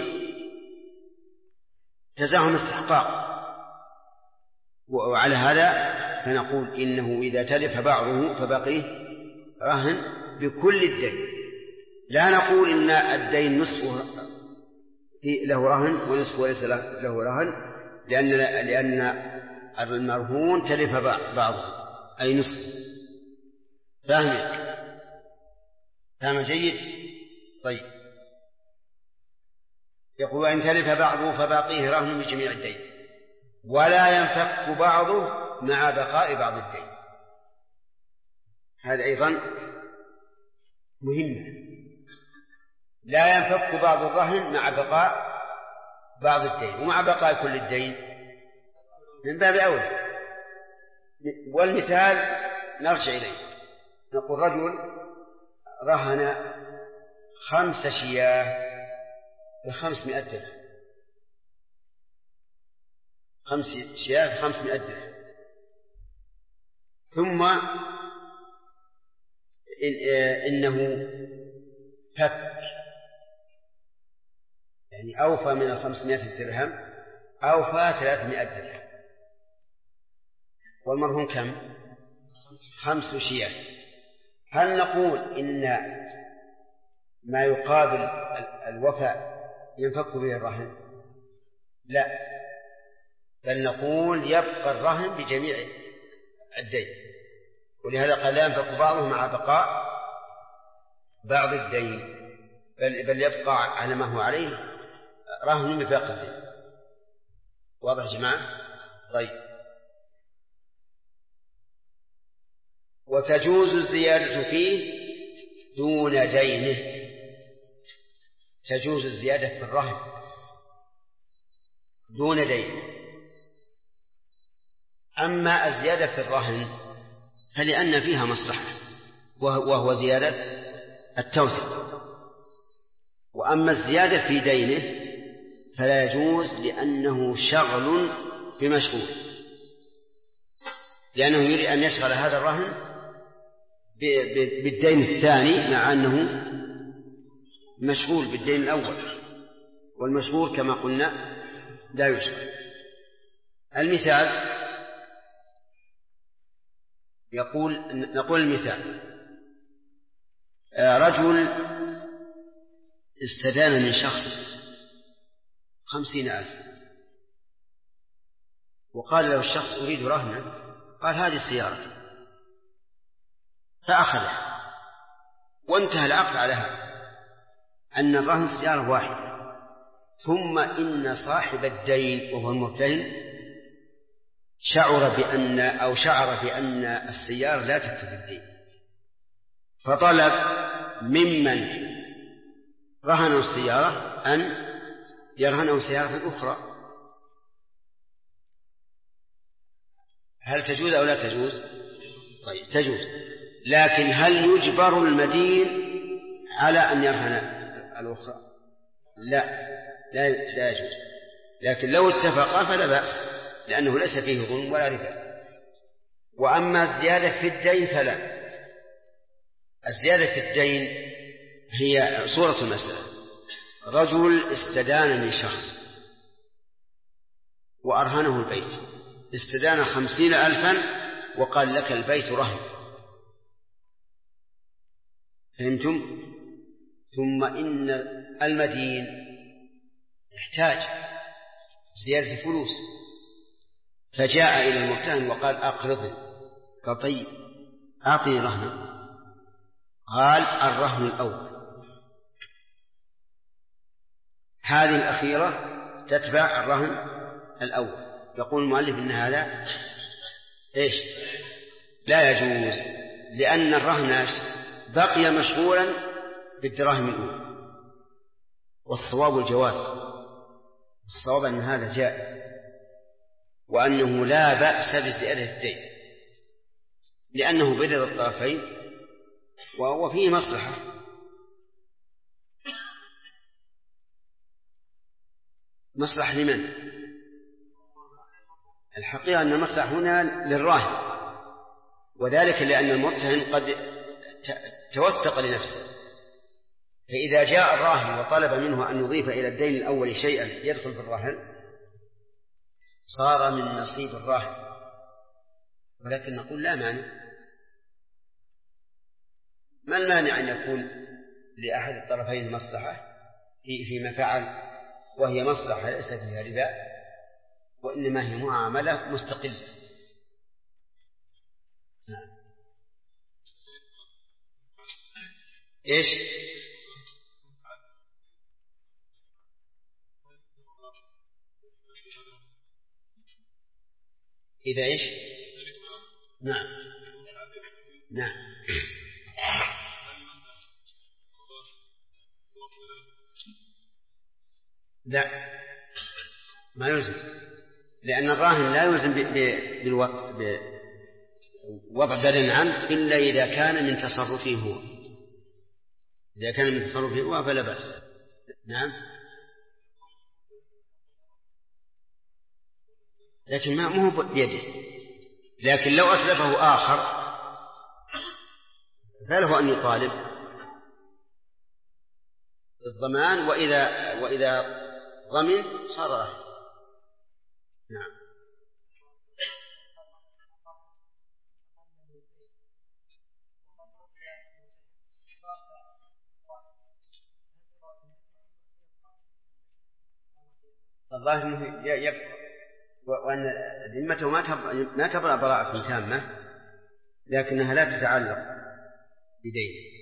تزاحم استحقاق. وعلى هذا فنقول إنه إذا تلف بعضه فبقيه رهن بكل الدين. لا نقول إن الدين نصفه له رهن ونصفه ليس له رهن، لأن المرهون تلف بعضه أي نصف. فاهم جيد؟ طيب، يقول وإن تلف بعضه فباقيه رهن بجميع الدين ولا ينفك بعضه مع بقاء بعض الدين. هذا أيضا مهم، لا ينفك بعض الرهن مع بقاء بعض الدين، ومع بقاء كل الدين من باب أولى. والمثال نرجع إليه، نقول رجل رهن 5 شياه ب500 درهم، 5 شياه ب500 درهم، ثم إنه فك، يعني أوفى من 500 درهم، أوفى 300 درهم، والمرهون كم؟ 5 شياه. هل نقول إن ما يقابل الوفاء ينفك به الرهن؟ لا، بل نقول يبقى الرهن بجميع الدين، ولهذا قال لا ينفك بعضه مع بقاء بعض الدين، بل يبقى على ما هو عليه رهن بباقي الدين. واضح يا جماعة؟ طيب، وتجوز الزيادة فيه دون دينه. تجوز الزيادة في الرهن دون دين. أما الزيادة في الرهن فلأن فيها مصلحة، وهو زيادة التوثيق. وأما الزيادة في دينه فلا يجوز، لأنه شغل بمشغول، لأنه يريد أن يشغل هذا الرهن بالدين الثاني، مع أنه مشغول بالدين الأول، والمشغول كما قلنا لا يشغل. المثال نقول المثال: رجل استدان من شخص 50,000 وقال له الشخص: أريد رهنا. قال: هذه سيارتي، فأخذها وانتهى العقد على هذا، أن الرهن سيارة واحدة. ثم إن صاحب الدين وهو المرتهن شعر بأن السيارة لا تكفي الدين، فطلب ممن رهنوا السيارة أن يرهنوا سيارة أخرى. هل تجوز أو لا تجوز؟ طيب تجوز، لكن هل يجبر المدين على أن يرهن الأخرى؟ لا يجوز، لكن لو اتفقا فلا بأس، لأنه ليس فيه ظلم ولا ربا. وأما الزيادة في الدين فلا. الزيادة في الدين هي صورة المسألة: رجل استدان من شخص وأرهنه البيت، استدان 50,000 وقال: لك البيت رهن. فهمتم؟ ثم إن المدين يحتاج زيادة فلوس، فجاء إلى المرتهن وقال: أقرضني. قال: طيب أعطني رهنا. قال: الرهن الأول. هذه الأخيرة تتبع الرهن الأول. يقول المؤلف إن هذا لا يجوز، لأن الرهن بقي مشغولا بالدراهم الأولى، والصواب الجواز. الصواب أن هذا جائز، وأنه لا بأس بزيادة الدين، لأنه برضا الطرفين وهو فيه مصلحة. مصلحة لمن؟ الحقيقة أن المصلحة هنا للراهن، وذلك لأن المرتهن قد توثق لنفسه، فإذا جاء الراهن وطلب منه أن يضيف إلى الدين الأول شيئا يدخل في الرهن صار من نصيب الراهن. ولكن نقول لا مانع. ما المانع أن يكون لأحد الطرفين مصلحة فيما فعل، وهي مصلحة ليس فيها ربا، وإنما هي معاملة مستقلة. إذا نعم لا، ما يلزم، لأن الراهن لا يلزم بوضع بدل عنه إلا إذا كان من تصرفه هو. إذا كان من تصرفه هو فلا بأس. نعم، لكن ما هو بيده. لكن لو أتلفه آخر فله أن يطالب الضمان، وإذا ضمن صار له. نعم. الظاهر أنه يبقى، وأن ذمته ما تبرأ براءة تامة، لكنها لا تتعلق بدين.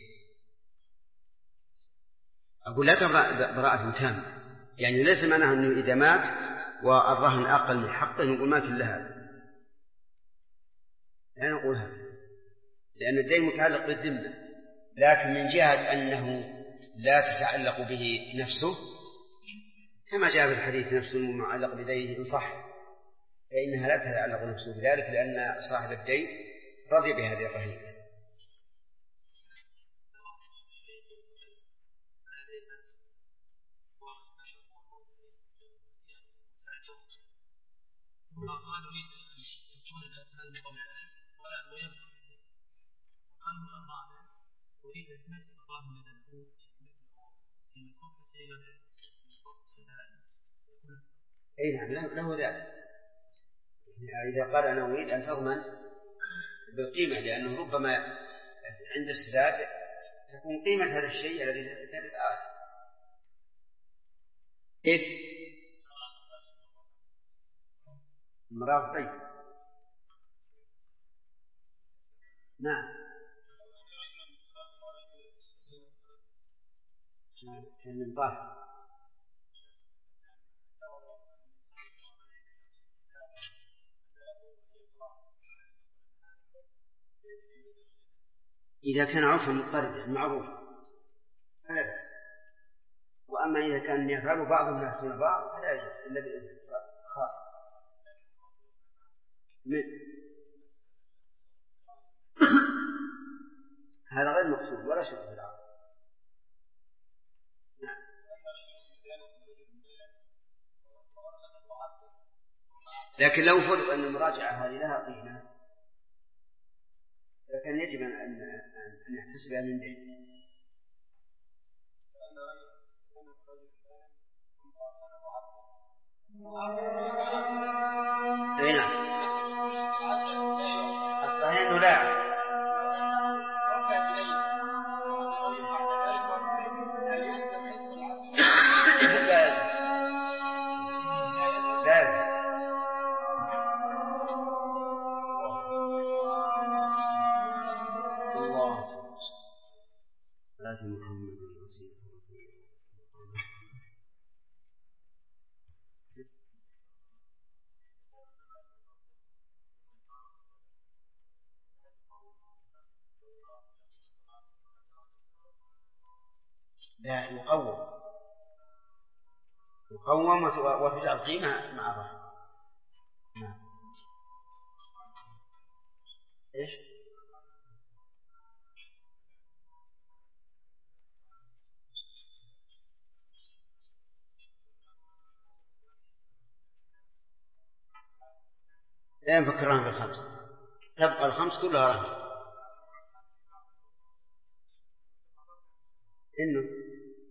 أقول لا تبرأ براءة تامة، يعني ليس معناه أنه إذا مات والرهن أقل من حقه نقول ما كل هذا، لا نقول هذا، لأن الدين متعلق بالذمة. لكن من جهة أنه لا تتعلق به نفسه، كما جاء في الحديث: نفس المعلق بدينه إن صح، فإنها لا تتعلق نفسه بذلك، لأن صاحب الدين رضي بهذه الرهينة. أي نعم، له ذلك. إذا قال: أنا أريد أن تضمن بالقيمة، لأنه ربما عند السداد تكون قيمة هذا الشيء الذي ذكر الآن. كيف؟ المرأة طيب. نعم. المنطاح. إذا كان عرفا مضطردا معروف فلا بأس، وأما إذا كان يفعل بعض الناس من بعض فلا يجوز إلا بإذن خاص. هذا غير مقصود ولا شيء في العقل. لكن لو فرض أن المراجعة هذه لها قيمة فكان يجب أن يحتسبها من دين. نعم. الصحيح أنه لا لا يقوم وتجعل قيمة مع الرهن. نعم. إيش؟ لا ينفك الرهن بالخمس، تبقى الخمس كلها رهن. إنه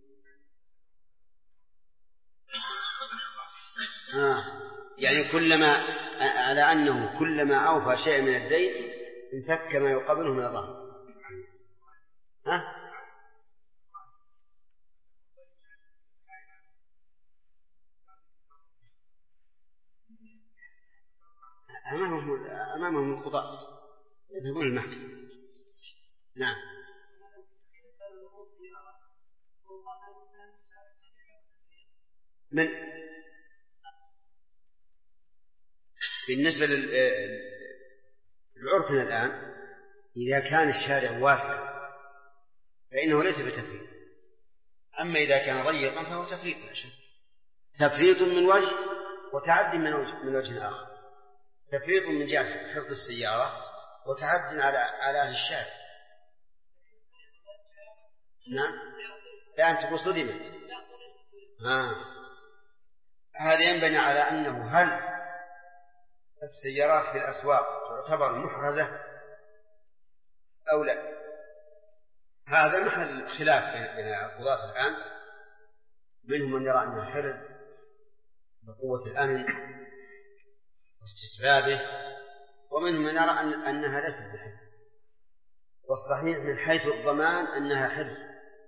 يعني كلما على أنه كلما أوفى شيء من الدين انفك ما يقابله من الرهن. أمامهم القضاء يذهبون المحكمة. نعم. بالنسبة للعرفنا الآن إذا كان الشارع واسع فإنه ليس بتفريط، أما إذا كان ضيقا فهو تفريط. تفريط من وجه وتعد من وجه آخر. تفريط من جهة حفظ السيارة وتعد على أهل الشارع. نعم. لأن تكون صدمة. هذا ينبني على أنه هل السيارات في الأسواق تعتبر محرزة أو لا. هذا محل خلاف بين القضاة الآن، منهم من يرى أنها حرز بقوة الأمن واستتبابه، ومنهم من يرى أنها ليست بحرز. والصحيح من حيث الضمان أنها حرز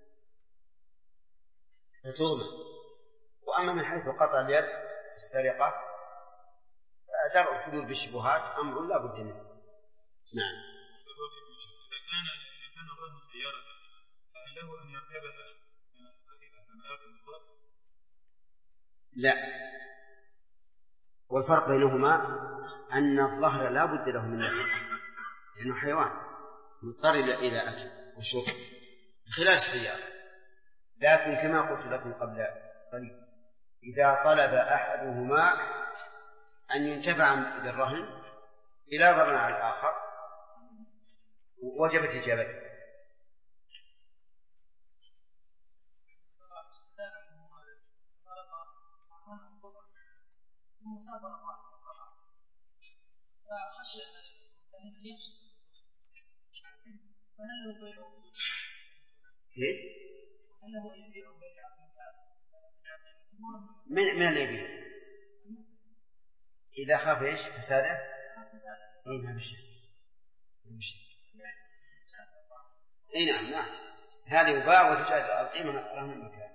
فتضمن، وأما من حيث قطع اليد السرقة فدرء الحدود بالشبهات أمر لا بد منه. نعم. إذا كان الرهن سيارة فهل له أن يركبها لا، والفرق بينهما أن الظهر لا بد له من نفسه لأنه حيوان مضطر إلى أكل وشرب بخلاف السيارة. لكن كما قلت لكم قبل قليل إذا طلب أحدهما أن ينتفع بالرهن إلى ضرر على الآخر وجبت إجابته. من الذي إذا خاف إيش فساده؟ إيه هذا الشيء اي نعم نعم، هذه يباع وتجعل القيمة رهن المكان.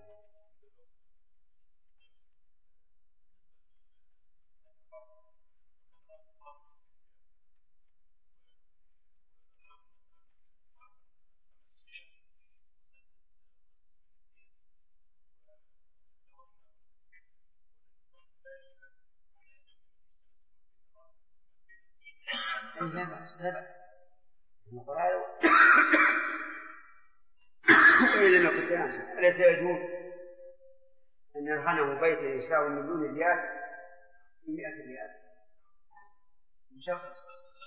لا بأس لا بأس. إلا ما كنت أنسى أليس يجوز أن يرهنه بيتا يساوي 1,000,000 ريال ب100 ريال مشخص؟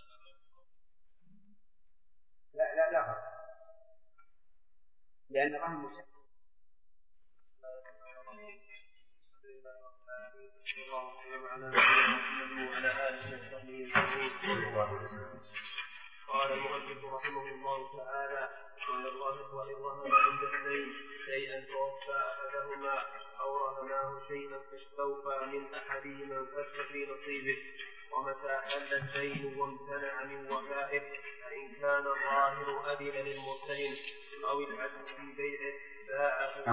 لا فرق، لأن الرهن مشخص. قال المؤلف رحمه الله تعالى: وإن رهن عند اثنين شيئا توفى أحدهما أو رهناه شيئا فاستوفى من أحدهما الفتح في نصيبه ومتى حل الدين وامتنع من وفائه فإن كان الراهن أذن للمرتهن أو العدل في بيعه باعه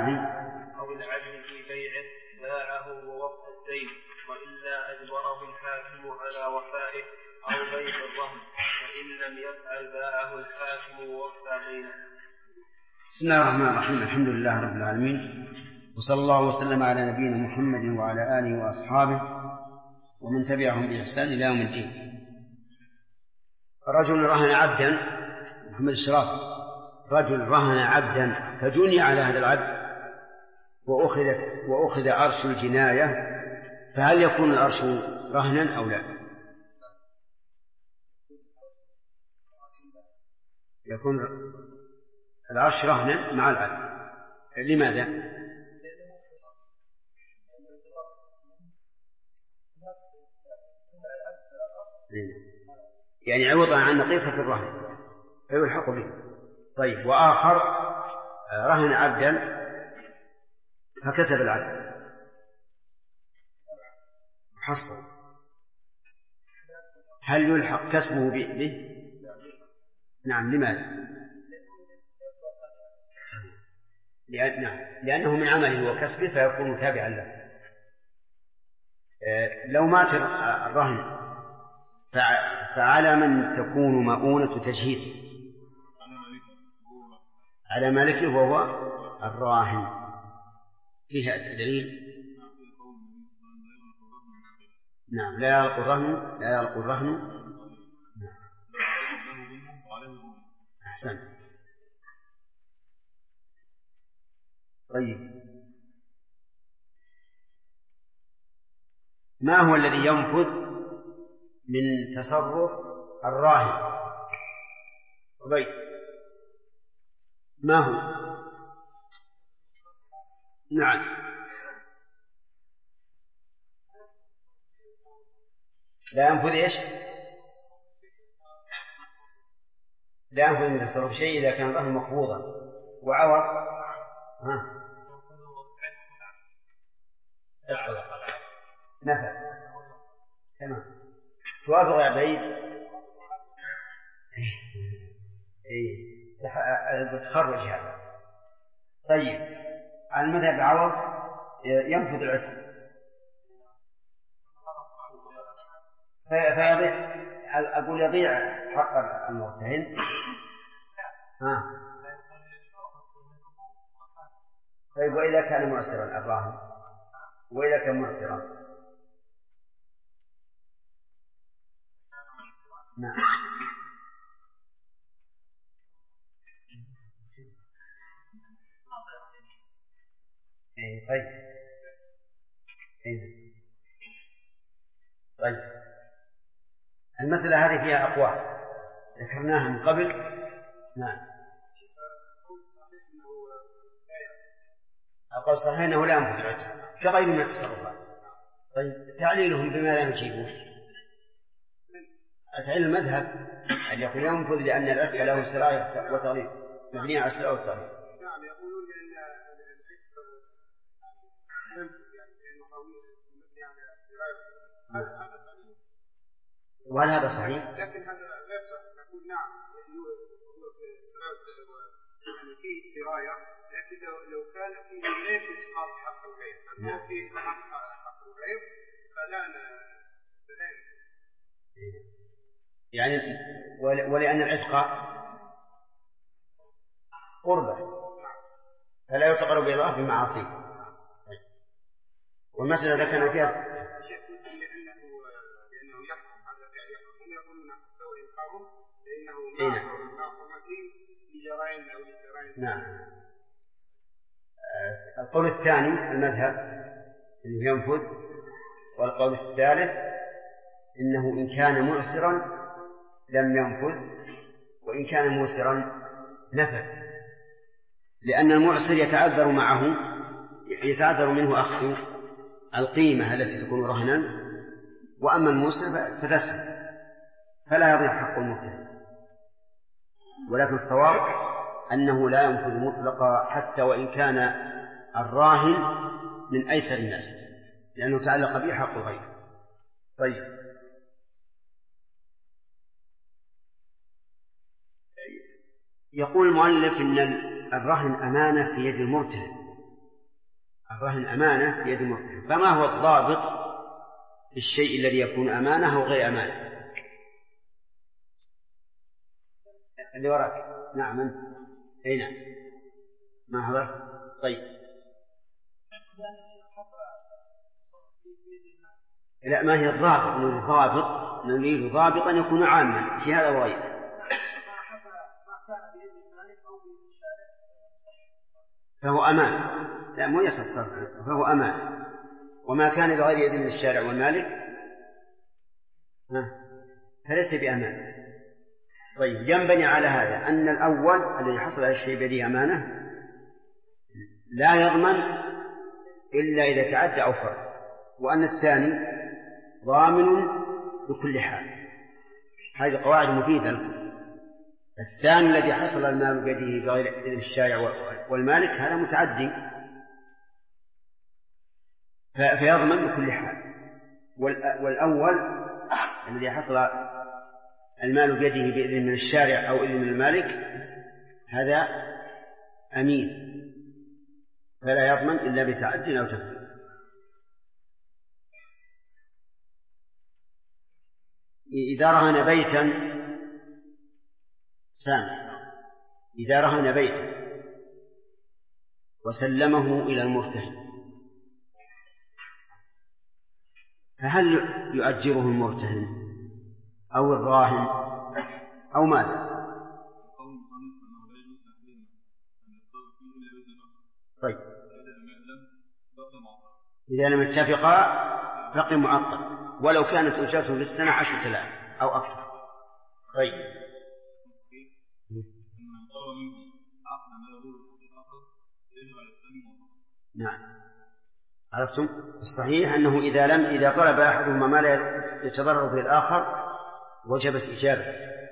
باعه ووفى الدين، وإلا أجبره الحاكم على وفائه أو بيع الرهن، فإن لم يفعل باعه الحاكم ووفى دينه. بسم الله الرحمن الرحيم. الحمد لله رب العالمين، وصلى الله وسلم على نبينا محمد وعلى آله وأصحابه ومن تبعهم بإحسان إلى يوم الدين. رجل رهن عبدا، محمد الشراف، رجل رهن عبدا فجني على هذا العبد وأخذ عرش الجناية، فهل يكون العرش رهنا أو لا؟ يكون العرش رهنا مع العبد. لماذا؟ يعني عوضا عن نقيصة الرهن فيلحق به. طيب، وآخر رهن عبدا فكسب العبد حصل، هل يلحق كسبه به؟ نعم. لماذا؟ لأنه من عمله وكسبه فيكون تابعا له. لو مات الرهن فعلى من تكون مؤونة تجهيزه؟ على مالكه وهو الراهن. فيها دليل؟ نعم، لا يلقى الرهن. أحسن. طيب، ما هو الذي ينفذ من تصرف الراهن؟ طيب، ما هو؟ نعم، لا ينفذ إيش؟ لا ينفذ من تصرف شيء إذا كان الرهن مقبوضا وعوض نفذ. تمام. توافق يا بعيد؟ بتخرج هذا. طيب، على المذهب عوض ينفذ العتق فيضيع، أقول يضيع حق المرتهن. طيب، وإذا كان مؤثرا الراهن؟ وإذا كان مؤثرا؟ نعم. طيب، المسألة هذه فيها أقوال ذكرناها من قبل. نعم. القول صحيح أنه لا ينفذ العتق كغير من التصرفات. طيب، تعليلهم بما لا يجيبون؟ تعليل المذهب أن يقول ينفذ لأن العتق له سراية وتغليظ مبني على السراية والتغليظ. نعم، يقولون بأن العتق مبني على السراية. وهل هذا صحيح؟ لكن هذا غير صحيح. يقول نعم هو في سراية يعني فيه سراية، لكن لو كان فيه غير إسقاط حق الغير، هو فيه إسقاط حق الغير فلا يعني ولأن العتق قربة فلا يعتبر بإضافة بمعاصيه. والمسألة ذكرنا فيها لأنه يحكم هذا فعل يحكم، هم يقولون حتى وإن حرم لأنه مع حرمته لجرائم أو لسرائم. نعم. القول الثاني المذهب أنه ينفذ، والقول الثالث إنه إن كان معسرا لم ينفذ، وإن كان موسرا نفذ، لأن المعسر يتعذر معه، يتعذر منه أخذ القيمة التي تكون رهنا، وأما الموسر فتسهل فلا يضيع حق المرتهن. ولكن الصواب أنه لا ينفذ مطلقا حتى وإن كان الراهن من أيسر الناس، لأنه تعلق به حق الغير. طيب، يقول المؤلف إن الرهن أمانة في يد المرتهن، الرهن أمانة في يد المرتهن، فما هو الضابط في الشيء الذي يكون أمانة أو غير أمانة؟ اللي وراك. نعم أنت. أي نعم ما حضرت. طيب لا، ما هي الضابط؟ نريد ضابطا يكون عاما في هذا وغيره. فهو أمان. لا مو يصح، فهو أمان. وما كان بغير يد من الشارع والمالك فليس بأمان. طيب، ينبني على هذا أن الأول الذي حصل على الشيء بيده أمانة لا يضمن إلا إذا تعدى أو فرط، وأن الثاني ضامن بكل حال. هذه قواعد مفيدة لكم. الثاني الذي حصل المال بيده بغير إذن الشارع والمالك هذا متعدي فيضمن بكل حال. والأول الذي حصل المال بيده بإذن من الشارع أو إذن من المالك هذا أمين فلا يضمن إلا بتعدي أو تفريط. إذا رهن بيتا إذا رهن بيتا وسلمه إلى المرتهن، فهل يؤجره المرتهن أو الراهن أو ماذا؟ طيب، إذا لم يتفقا بقي معطل ولو كانت أجرته في السنة 10,000 أو أكثر. طيب، نعم عرفتم. الصحيح أنه إذا طلب أحدهما ما لا يتضرر به الآخر وجبت إجابة،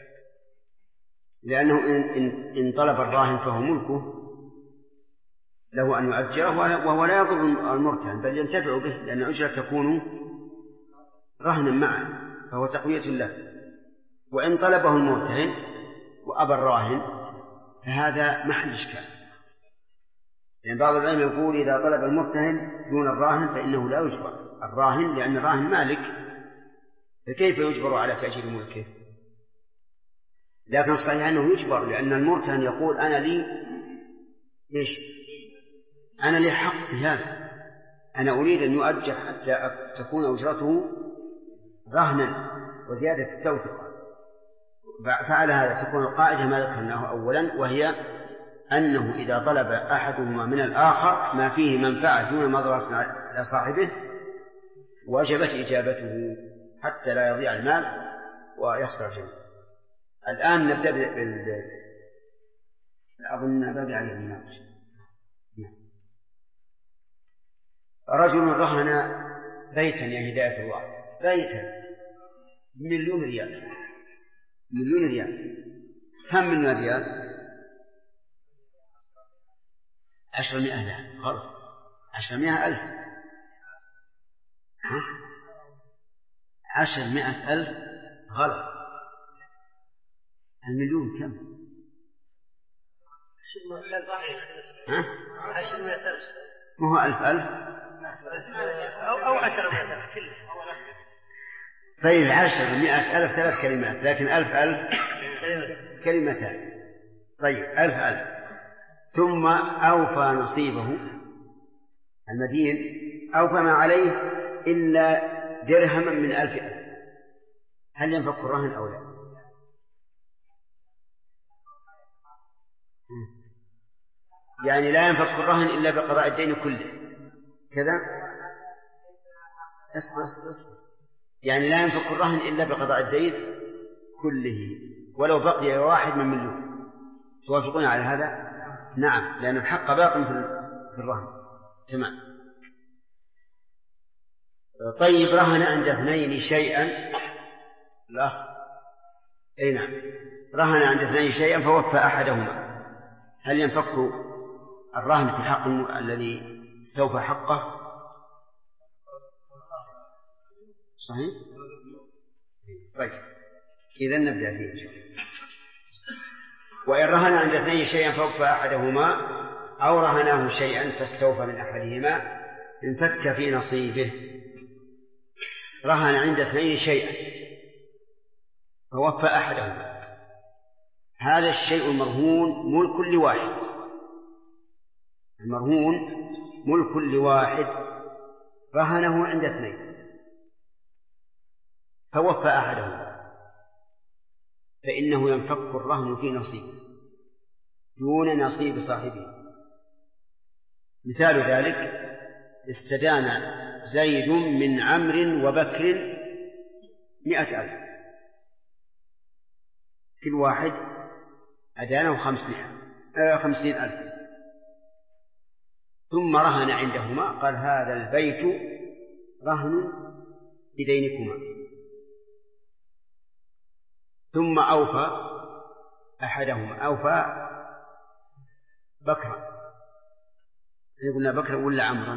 لأنه إن طلب الراهن فهو ملكه له أن يؤجره وهو لا يضر المرتهن بل ينتفع به، لأن الأجرة تكون رهنا معه فهو تقوية له. وإن طلبه المرتهن وأبى الراهن فهذا محل إشكال، يعني بعض العلم يقول إذا طلب المرتهن دون الراهن فإنه لا يجبر الراهن، لأن الراهن مالك فكيف يجبر على تأجير ملكه؟ لكن الصحيح أنه يجبر، لأن المرتهن يقول أنا لي حق في هذا، أنا أريد أن يؤجر حتى تكون أجرته رهنا وزيادة التوثيق. فعلى هذا تكون القاعدة ما ذكرناه أولا، وهي أنه إذا طلب أحدهما من الآخر ما فيه منفعة دون مضرة على صاحبه وجبت إجابته حتى لا يضيع المال ويخسر الجميع. الآن نبدأ أظن باقي عليه المناقشة. رجل رهن بيتا يا هداية الله، بيتا ب1,000,000 ريال. 1,000,000 ريال. كم من ريال؟ 10,000 لا غلط، 10,000,000. 10,000,000 غلط، المليون كم؟ 10,000 ما هو 1000 أو 10,000 كله. طيب 100,000 3 كلمات، لكن 1000 كلمتان. طيب 1000 ثم أوفى نصيبه المدين، أوفى ما عليه إلا درهما من 1000. هل ينفك الرهن أو لا؟ يعني لا ينفك الرهن إلا بقضاء الدين كله كذا. اصبر. يعني لا ينفك الرهن إلا بقضاء الدين كله ولو بقي واحد من مليون. توافقون على هذا؟ نعم، لأن الحق باق في الرهن. تمام. طيب رهن عند اثنين شيئا، الأخ أي نعم، رهن عند اثنين شيئا فوفى أحدهما، هل ينفك الرهن في حق الذي استوفى حقه؟ صحيح؟ طيب إذن نبدأ فيه إن شاء الله. وإن رهن عند اثنين شيئا فوفى أحدهما أو رهناه شيئا فاستوفى من أحدهما انفك في نصيبه. رهن عند اثنين شيئا فوفى أحدهما، هذا الشيء المرهون ملك لواحد، المرهون ملك لواحد رهنه عند اثنين فوفى أحدهما، فإنه ينفك الرهن في نصيبه دون نصيب صاحبه. مثال ذلك: استدان زيد من عمرو وبكر 100,000، كل واحد أدانه 50,000، ثم رهن عندهما، قال هذا البيت رهن بدينكما، ثم أوفى أحدهما، أوفى بكرا، قلنا بكرا ولا عمرا؟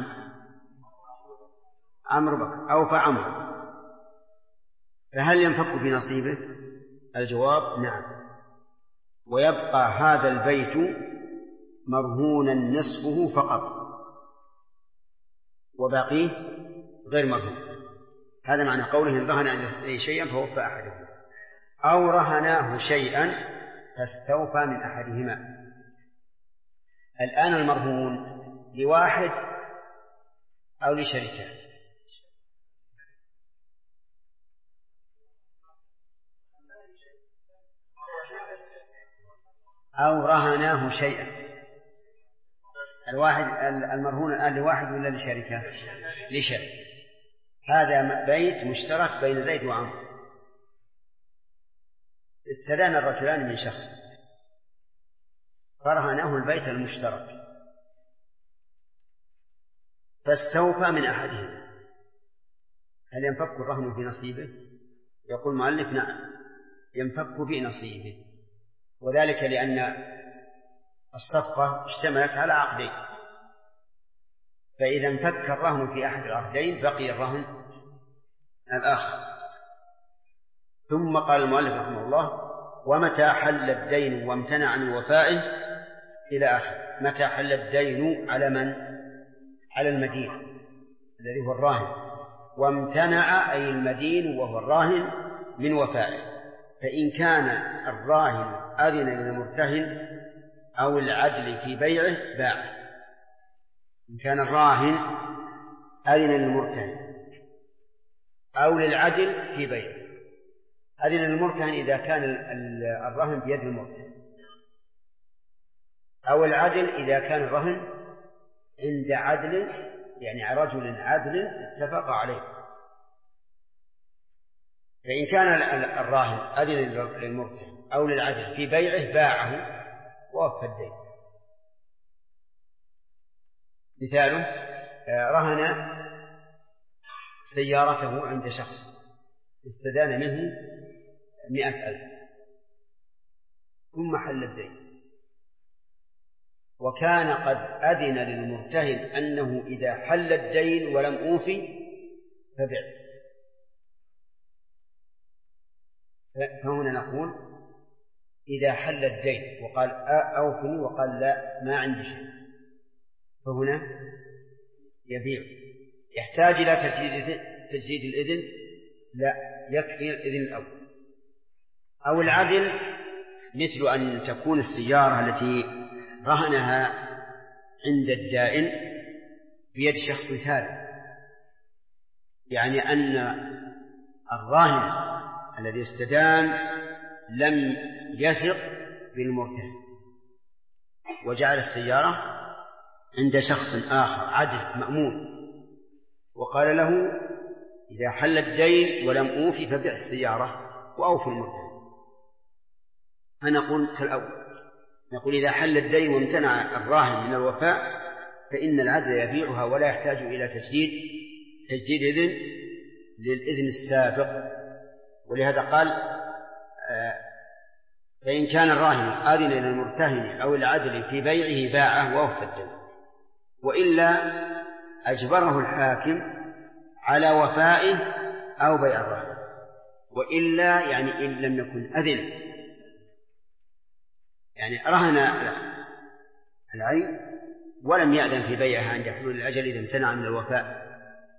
عمرو بكر، أوفى عمرو، فهل ينفك في نصيبه؟ الجواب نعم، ويبقى هذا البيت مرهونا نصفه فقط وباقيه غير مرهون. هذا معنى قوله إن رهن عند شيئا فوفى أحدهما أو رهناه شيئا فاستوفى من أحدهما. الآن المرهون لواحد أو لشركة؟ أو رهناه شيئا. الواحد المرهون الآن لواحد ولا لشركة؟ لشركة. هذا بيت مشترك بين زيد وعمرو، استدان الرجلان من شخص فرهناه البيت المشترك فاستوفى من أحدهم، هل ينفك الرهن في نصيبه؟ يقول المؤلف نعم، ينفك في نصيبه، وذلك لأن الصفقة اشتملت على عقدين، فإذا انفك الرهن في أحد العقدين بقي الرهن الآخر. ثم قال المؤلف رحمه الله: ومتى حل الدين وامتنع عن وفائه إلى آخر. متى حل الدين على من؟ على المدين الذي هو الراهن، وامتنع أي المدين وهو الراهن من وفائه، فإن كان الراهن أذن للمرتهن أو العدل في بيعه باعه. إن كان الراهن أذن للمرتهن أو للعدل في بيعه. أذن للمرتهن إذا كان الرهن بيد المرتهن، أو العدل إذا كان الرهن عند عدل، يعني رجل عدل اتفق عليه. فإن كان الراهن أذن للمرتهن أو للعدل في بيعه باعه ووفى الدين. مثاله: رهن سيارته عند شخص استدان منه 100,000 ثم حل الدين، وكان قد أذن للمرتهن أنه إذا حل الدين ولم أوفي فبع. فهنا نقول إذا حل الدين وقال أوفني وقال لا ما عندي شيء، فهنا يبيع. يحتاج إلى تجديد الإذن؟ لا، يكفي الإذن الأول. أو العدل مثل أن تكون السيارة التي رهنها عند الدائن بيد شخص ثالث، يعني أن الراهن الذي استدان لم يثق بالمرتهن وجعل السيارة عند شخص آخر عدل مأمون، وقال له إذا حل الدين ولم أوفي فبيع السيارة وأوفي المرتهن. فنقول كالأول، نقول إذا حل الدين وامتنع الراهن من الوفاء فإن العدل يبيعها ولا يحتاج إلى تجديد إذن للإذن السابق. ولهذا قال فإن كان الراهن آذن للمرتهن أو العدل في بيعه باعه ووفى الدين، وإلا أجبره الحاكم على وفائه أو بيع الراهن. وإلا يعني إن لم يكن أذن، يعني رهن العين ولم يأذن في بيعها عند حلول الأجل إذا امتنع من الوفاء،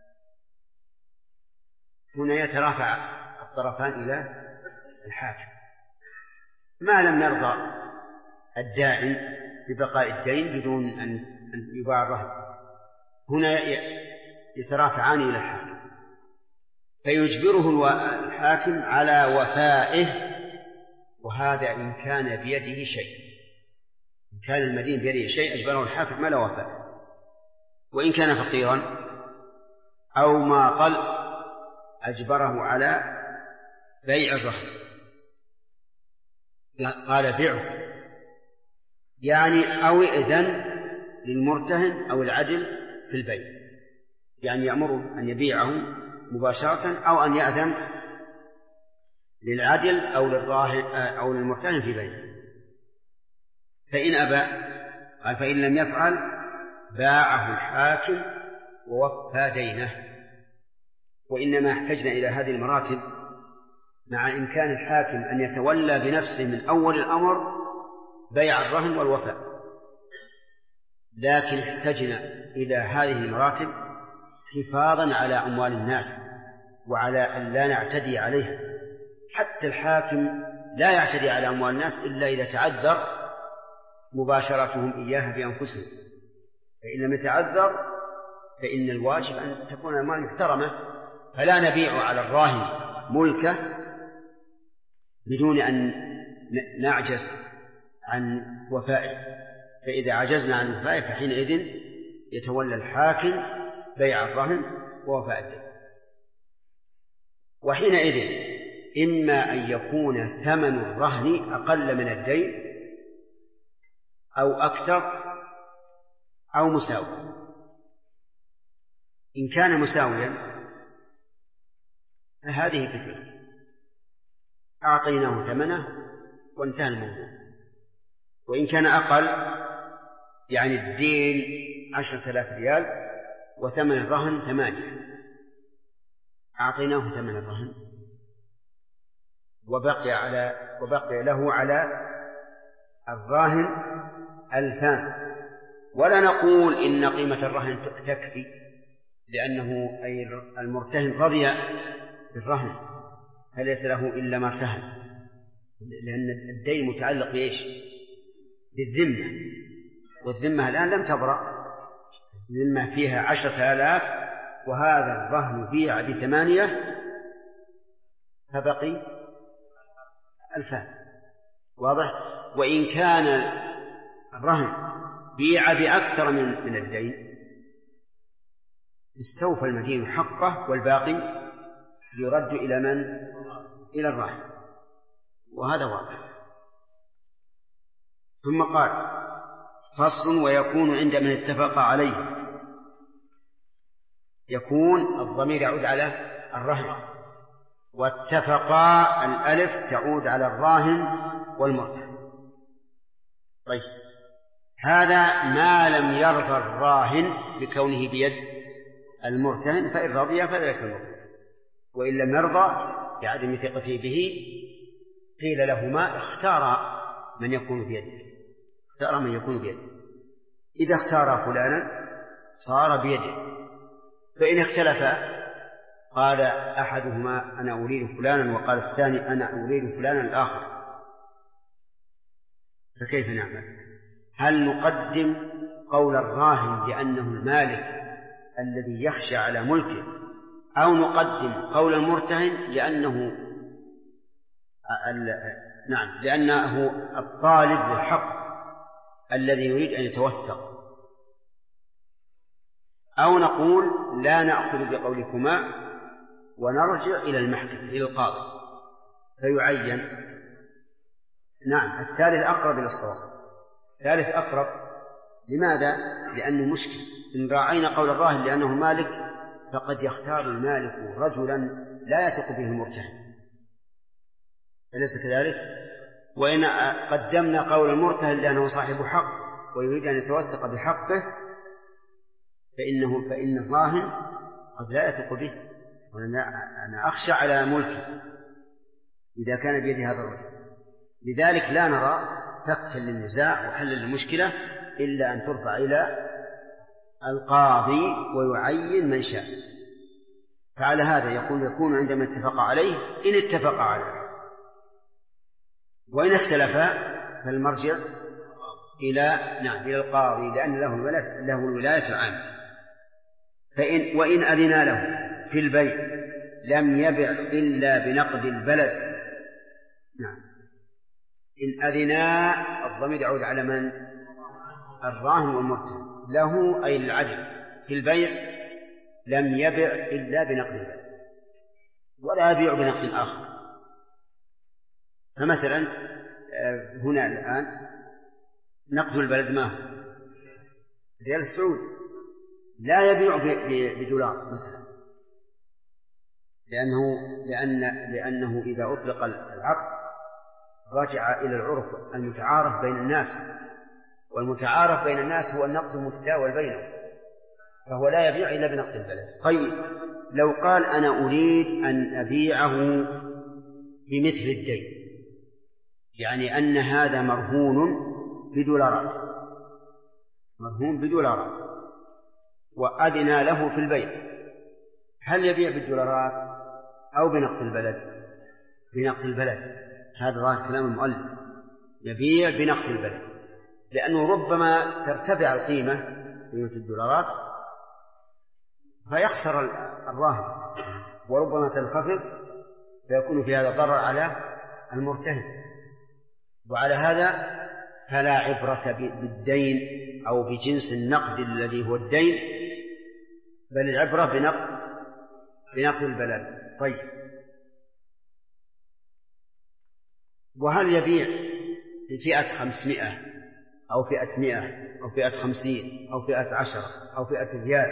هنا يترافع الطرفان إلى الحاكم. ما لم يرضى الدائن ببقاء الدين بدون أن يباع الرهن، هنا يترافعان إلى الحاكم، فيجبره الحاكم على وفائه. وهذا إن كان بيده شيء، إن كان المدين بيده شيء أجبره الحاكم على وفائه. وإن كان فقيرا أو ما قل أجبره على بيع الرهن، قال بيعه يعني أو إذن للمرتهن أو العدل في البيع، يعني يأمره أن يبيعه مباشرة أو أن يأذن للعدل أو للراهن أو للمرتهن في بيعه. فإن أبى قال فإن لم يفعل باعه الحاكم ووفى دينه. وإنما احتجنا إلى هذه المراتب مع إمكان الحاكم أن يتولى بنفسه من أول الأمر بيع الرهن والوفاء، لكن احتجنا إلى هذه المراتب حفاظا على أموال الناس وعلى أن لا نعتدي عليها. حتى الحاكم لا يعتدي على أموال الناس إلا إذا تعذر مباشرتهم إياها بأنفسهم، فإن لم يتعذر فإن الواجب أن تكون الأموال محترمة، فلا نبيع على الراهن ملكه بدون أن نعجز عن وفائه. فإذا عجزنا عن وفائه فحينئذ يتولى الحاكم بيع الرهن ووفاء الدين. وحينئذ إما أن يكون ثمن الرهن أقل من الدين أو أكثر أو مساوي. إن كان مساويا فهذه فتنة، أعطيناه ثمنه وانتهى الموضوع. وإن كان أقل يعني الدين 10,000 ريال وثمن الرهن 8، أعطيناه ثمن الرهن وبقي له على الراهن 2,000، ولا نقول إن قيمة الرهن تكفي، لأنه أي المرتهن رضي بالرهن فليس له إلا ما ارتهن، لأن الدين متعلق بإيش؟ بالذمة، والذمة الآن لم تبرأ، الذمة فيها 10,000 وهذا الرهن بيع ب8 فبقي 2,000. واضح؟ وإن كان الرهن بيع بأكثر من الدين استوفى المدين حقه والباقي يرد إلى من؟ إلى الراهن، وهذا واضح. ثم قال فصل ويكون عند من اتفق عليه. يكون الضمير يعود على الرهن، واتفقا الألف تعود على الراهن والمرتهن. طيب هذا ما لم يرضى الراهن بكونه بيد المرتهن، فإن رضي فذلك المرتهن، وإن لم يرضى بعدم ثقته به قيل لهما اختارا من يكون بيده، اختار من يكون بيده. إذا اختار فلانا صار بيده. فإن اختلفا قال أحدهما أنا أريد فلانا وقال الثاني أنا أريد فلانا الآخر، فكيف نعمل؟ هل نقدم قول الراهن لأنه المالك الذي يخشى على ملكه، أو نقدم قول المرتهن لأنه الطالب للحق الذي يريد أن يتوثق، أو نقول لا نأخذ بقولكما ونرجع إلى المحكمة إلى القاضي فيعين؟ نعم، الثالث أقرب إلى الصواب. الثالث أقرب. لماذا؟ لأنه مشكل. إن راعينا قول الراهن لأنه مالك فقد يختار المالك رجلا لا يثق به المرتهن، أليس كذلك؟ وإن قدمنا قول المرتهن لأنه صاحب حق ويريد أن يتوثق بحقه فإن الراهن قد لا يثق به، وأنا أخشى على ملكه إذا كان بيد هذا الرجل. لذلك لا نرى فكا للنزاع وحل للمشكلة إلا أن ترفع إلى القاضي ويعين من شاء. فعلى هذا يكون عندما اتفق عليه إن اتفق عليه، وإن اختلفا فالمرجع إلى القاضي لأن له الولاية العامة. وإن أذنا له في البيع لم يبع إلا بنقد البلد. نعم، إن أذنا الضمير يعود على من؟ الراهن والمرتهن. له أي العدل في البيع لم يبع إلا بنقد البلد ولا يبيع بنقد آخر. فمثلا هنا الآن نقد البلد ما هو؟ ريال السعودي، لا يبيع بدولار مثلا، لأنه إذا أطلق العقد رجع إلى العرف المتعارف بين الناس، والمتعارف بين الناس هو النقد المتداول بينهم، فهو لا يبيع إلا بنقد البلد. طيب لو قال أنا أريد أن أبيعه بمثل الدين، يعني أن هذا مرهون بدولارات وأذن له في البيع، هل يبيع بالدولارات أو بنقد البلد؟ بنقد البلد. هذا ظاهر كلام المؤلف، يبيع بنقد البلد، لأنه ربما ترتفع قيمة الدولارات فيخسر الراهن، وربما تنخفض فيكون في هذا ضرر على المرتهن. وعلى هذا فلا عبرة بالدين أو بجنس النقد الذي هو الدين، بل العبرة بنقد البلد. طيب، وهل يبيع بفئة 500 أو فئة 100 أو فئة 50 أو فئة 10 أو فئة ريال؟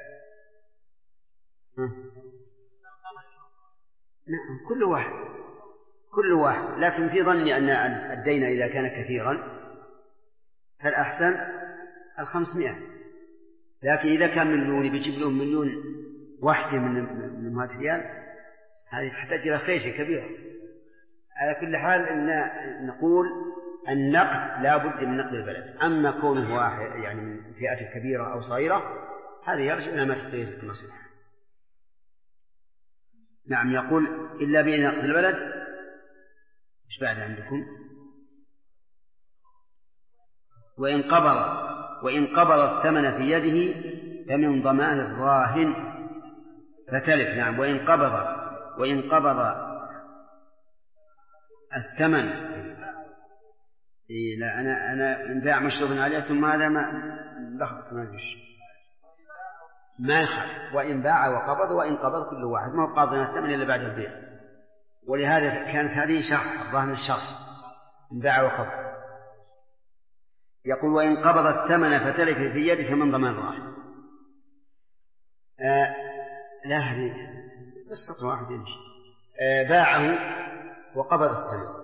نعم، كل واحد، لكن في ظني أن الدين إذا كان كثيرا فالأحسن 500، لكن إذا كان مليون بيجيب لهم مليون واحدة من هذه ريال، هذه تحتاج إلى خيشة كبيرة. على كل حال إن نقول النقد لا بد من نقد البلد. أما كونه واحد يعني من فئة كبيرة أو صغيرة هذه يرجع إلى ما تقتضيه المصلحة. نعم، يقول إلا بنقد البلد. إيش بعد عندكم؟ وإن قبض الثمن في يده فمن ضمان الراهن فتلف. نعم، وإن قبض الثمن. لا، أنا إن باع مشروب عليه ثم هذا ما يخالف. وإن باع وقبض وإن قبض كل واحد، ما هو قابضنا الثمن إلا بعد البيع. ولهذا كانت هذه شرح الظاهر الشرح إن باع وقبض. يقول وإن قبض الثمن فتلف في يده فمن ضمان الراهن. لا، هذه بس سطر واحد يمشي. باعه وقبض الثمن.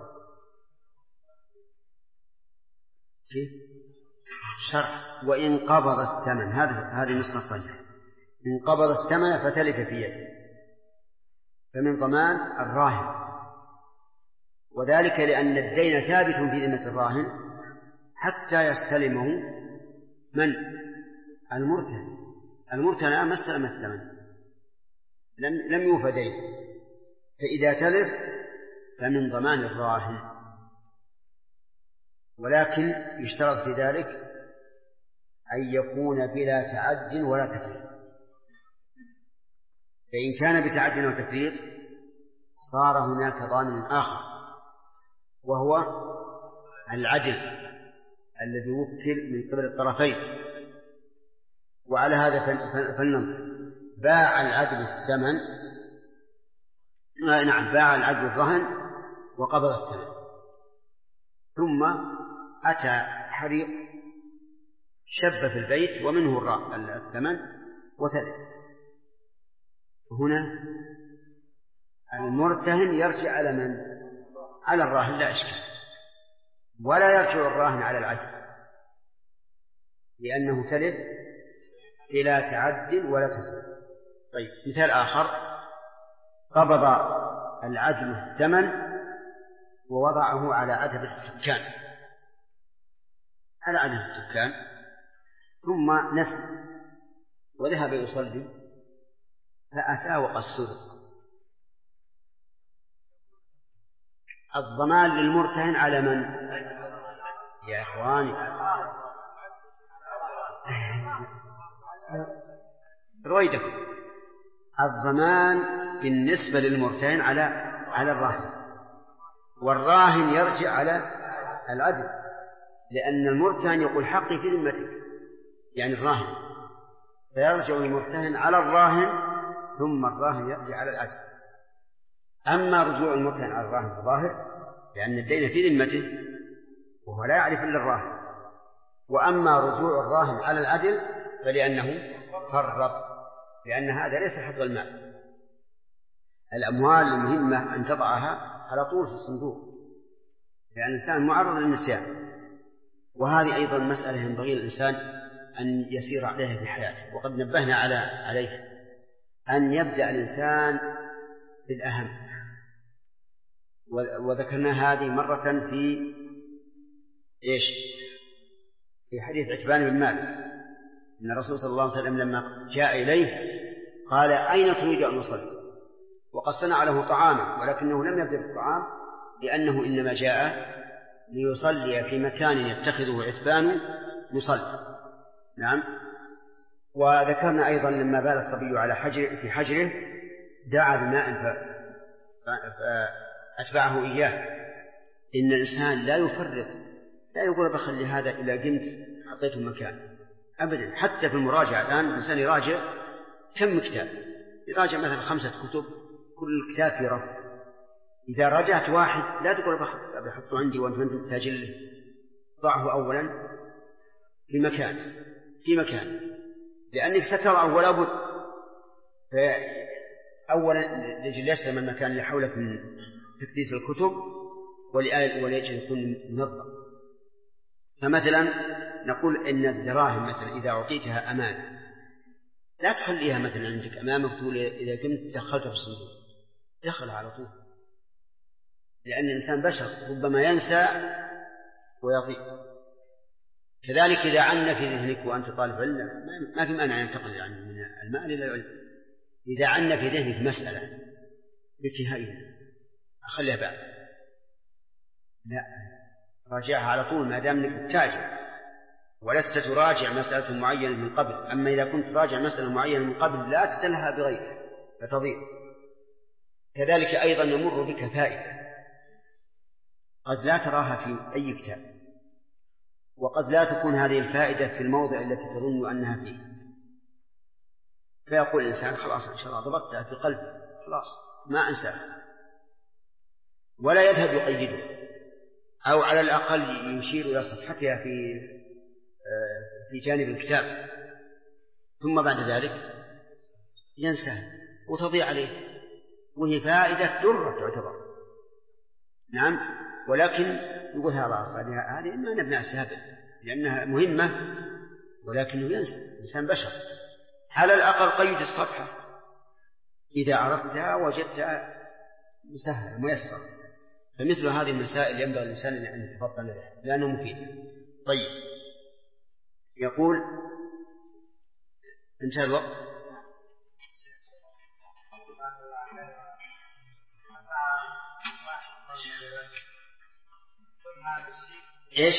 كيف؟ شرح وإن قبض الثمن، هذه نسخة صحيحة. إن قبض الثمن فتلف في يده فمن ضمان الراهن. وذلك لأن الدين ثابت في ذمة الراهن حتى يستلمه من؟ المرتهن. المرتهن ما استلم الثمن، لم يوفى دين، فإذا تلف فمن ضمان الراهن، ولكن يشترط في ذلك أن يكون بلا تعد ولا تفريط. فإن كان بتعد وتفريط صار هناك ضامن آخر، وهو العدل الذي وكل من قبل الطرفين. وعلى هذا فلننظر، باع العدل الثمن، نعم، باع العدل الرهن وقبض الثمن، ثم أتى حريق شب في البيت ومنه الثمن وتلف. هنا المرتهن يرجع على من؟ على الراهن، لا إشكال، ولا يرجع الراهن على العدل لأنه تلف بلا تعد ولا تفريط. طيب، مثال آخر: قبض العدل الثمن ووضعه على عتبة الدكان، على عتبة الدكان، ثم نسي وذهب يصلي فأتى وقد سرق. الضمان للمرتهن على من؟ يا إخواني، رويدكم، الضمان بالنسبة للمرتهن على الراهن، والراهن يرجع على العدل، لأن المرتهن يقول حقي في ذمتك، يعني الراهن، فيرجع المرتهن على الراهن ثم الراهن يرجع على العدل. أما رجوع المرتهن على الراهن فظاهر، لأن الدين في ذمته وهو لا يعرف إلا الراهن. وأما رجوع الراهن على العدل فلأنه فرط، لأن هذا ليس حظ المال. الأموال المهمة أن تضعها على طول في الصندوق، لأن الإنسان معرض للنسيان، وهذه أيضا مسألة ينبغي للإنسان أن يسير عليها في حياته، وقد نبهنا عليه أن يبدأ الإنسان بالأهم، وذكرنا هذه مرة في حديث عتبان بن مالك، أن الرسول صلى الله عليه وسلم لما جاء إليه قال: أين تريد أن نصلي؟ وقد صنع له طعاما، ولكنه لم يبدأ بالطعام لأنه إنما جاء ليصلي في مكان يتخذه عتبان يصلي. نعم. وذكرنا أيضا لما بال الصبي في حجره دعا بماء فأتبعه إياه. إن الإنسان لا يفرط، لا يقول بخلي هذا إلى قمت حطيته مكان أبدا. حتى في المراجعة الآن الإنسان يراجع كم كتاب، يراجع مثلا 5 كتب، كل كتاب في رف. إذا راجعت واحد لا تقول بحطه عندي وأنت محتاج له، ضعه أولا في مكان لأنك سترى ولا بد. أولا لأجل يسلم المكان اللي حولك من تكديس الكتب، ولأجل يكون منظم. فمثلا نقول إن الدراهم مثلا إذا أعطيتها أمانة لا تخليها مثلا عندك أمامك تقول إذا كنت دخلتها في الصندوق، دخلها على طول، لأن الإنسان بشر ربما ينسى ويضيع. كذلك إذا عنا في ذهنك وأنت طالب علم ما في مانع ينتقل يعني من المال إلى العلم. إذا عنا في ذهنك مسألة بانتهائها أخليها بعد، لا، راجعها على طول ما دام أنك تاجر، ولست تراجع مسألة معينة من قبل. أما إذا كنت تراجع مسألة معينة من قبل لا تتلها بغيرها فتضيع. كذلك أيضا يمر بك فائدة قد لا تراها في أي كتاب، وقد لا تكون هذه الفائدة في الموضع التي تظن أنها فيه، فيقول الإنسان خلاص إن شاء الله ضبطتها في قلبي، خلاص ما أنساها، ولا يذهب يقيده، أو على الأقل يشير إلى صفحتها في جانب الكتاب، ثم بعد ذلك ينساها وتضيع عليه، وهي فائدة درة تعتبر. نعم. ولكن يقول هذه ما نبنى السابق لأنها مهمة، ولكنه ينسى، الإنسان بشر. على الأقل قيد الصفحة، إذا عرفتها وجدتها مسهل ميسر. فمثل هذه المسائل ينبغي الإنسان أن يتفطن لها لأنه مفيد. طيب، يقول انتهى الوقت. ايش؟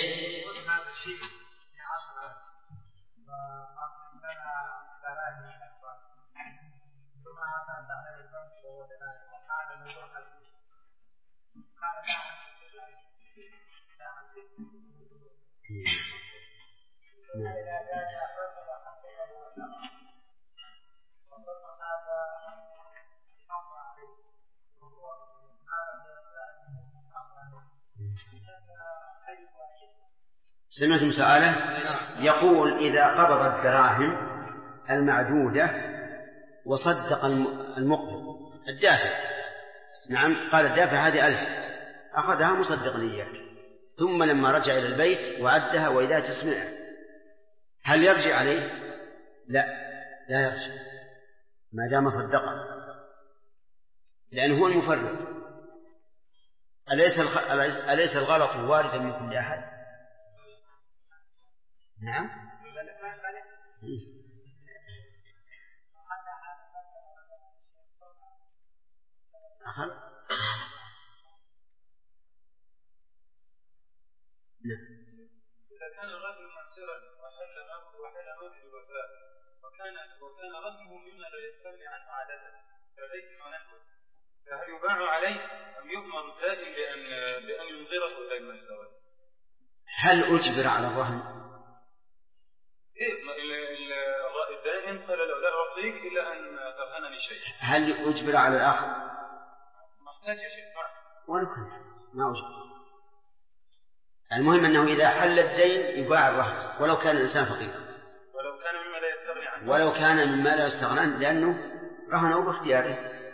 سمعتم سؤاله؟ يقول إذا قبض الدراهم المعدودة وصدق المقبض الدافع، نعم، قال الدافع هذه 1000، أخذها مصدقا إياك، ثم لما رجع إلى البيت وعدها وإذا تسمعه، هل يرجع عليه؟ لا يرجع ما دام صدقه، لأنه هو المفرط. أليس الغلط واردا من كل أحد؟ نعم. أخذ. نعم. إذا كان الرجل معسرا وحل موت الوفاء وكان رهنه مما لا يستغني عنه عادة كبيت ونحوه، فهل يباع عليه أم يؤمر دائم بأن ينظره دائما الزواج؟ هل أجبر على الرهن؟ الدائن قال لا أعطيك إلا أن ترهنني شيء. هل أجبر على الآخر؟ محتاج يا شيخ. ولو كان ما أجبر. المهم أنه إذا حل الدين يباع الرهن ولو كان الإنسان فقيرا، ولو كان مما لا يستغني عنه، ولو كان مما لا يستغني عنه، لأنه رهنه باختياره.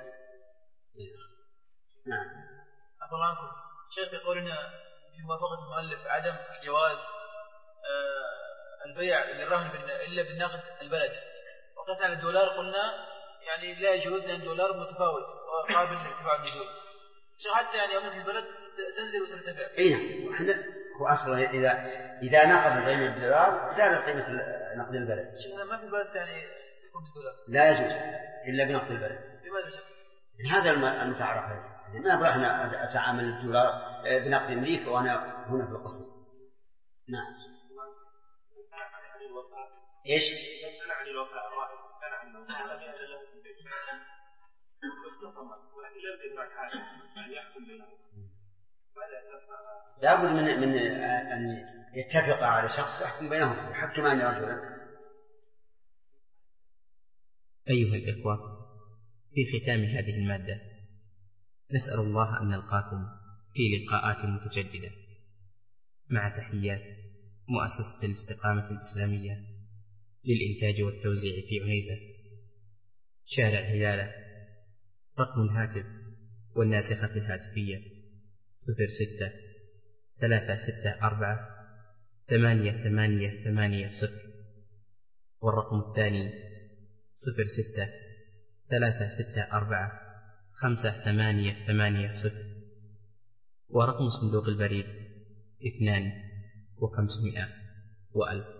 نعم. أقول لكم شيخ يقول إن في موافقة المؤلف عدم جواز البيع للرهن إلا بالنقد البلدي، وقد على الدولار قلنا يعني لا يجوز لأن الدولار متفاوت وقابل لارتفاع النزول. حتى يعني يوم في البلد تنزل وترتفع. إيه، هو أصلا إذا نقص قيمة الدولار زادت قيمة نقد البلد. ما في بس يعني يكون الدولار. لا يجوز إلا بنقد البلد. لماذا شك؟ هذا المتعارف عليه. ما أبغى إحنا أتعامل الدولار بنقد أمريكا وأنا هنا في القصر. نعم. إيش؟ كان عن الوفاء الواحد كان عنه لم يأذن له في البيت واختصم ولكن لم يدفع حاجة أن يحكم بينهم، ماذا تفعل؟ لابد من أن يتفق على شخص يحكم بينهم، يحكمان رجلا. أيها الإخوة، في ختام هذه المادة نسأل الله أن نلقاكم في لقاءات متجددة، مع تحيات مؤسسة الاستقامة الإسلامية للإنتاج والتوزيع في عنيزة، شارع هلالة. رقم الهاتف والناسخة الهاتفية 06-364-8880، والرقم الثاني 06-364-5880، ورقم صندوق البريد 2500 و1000.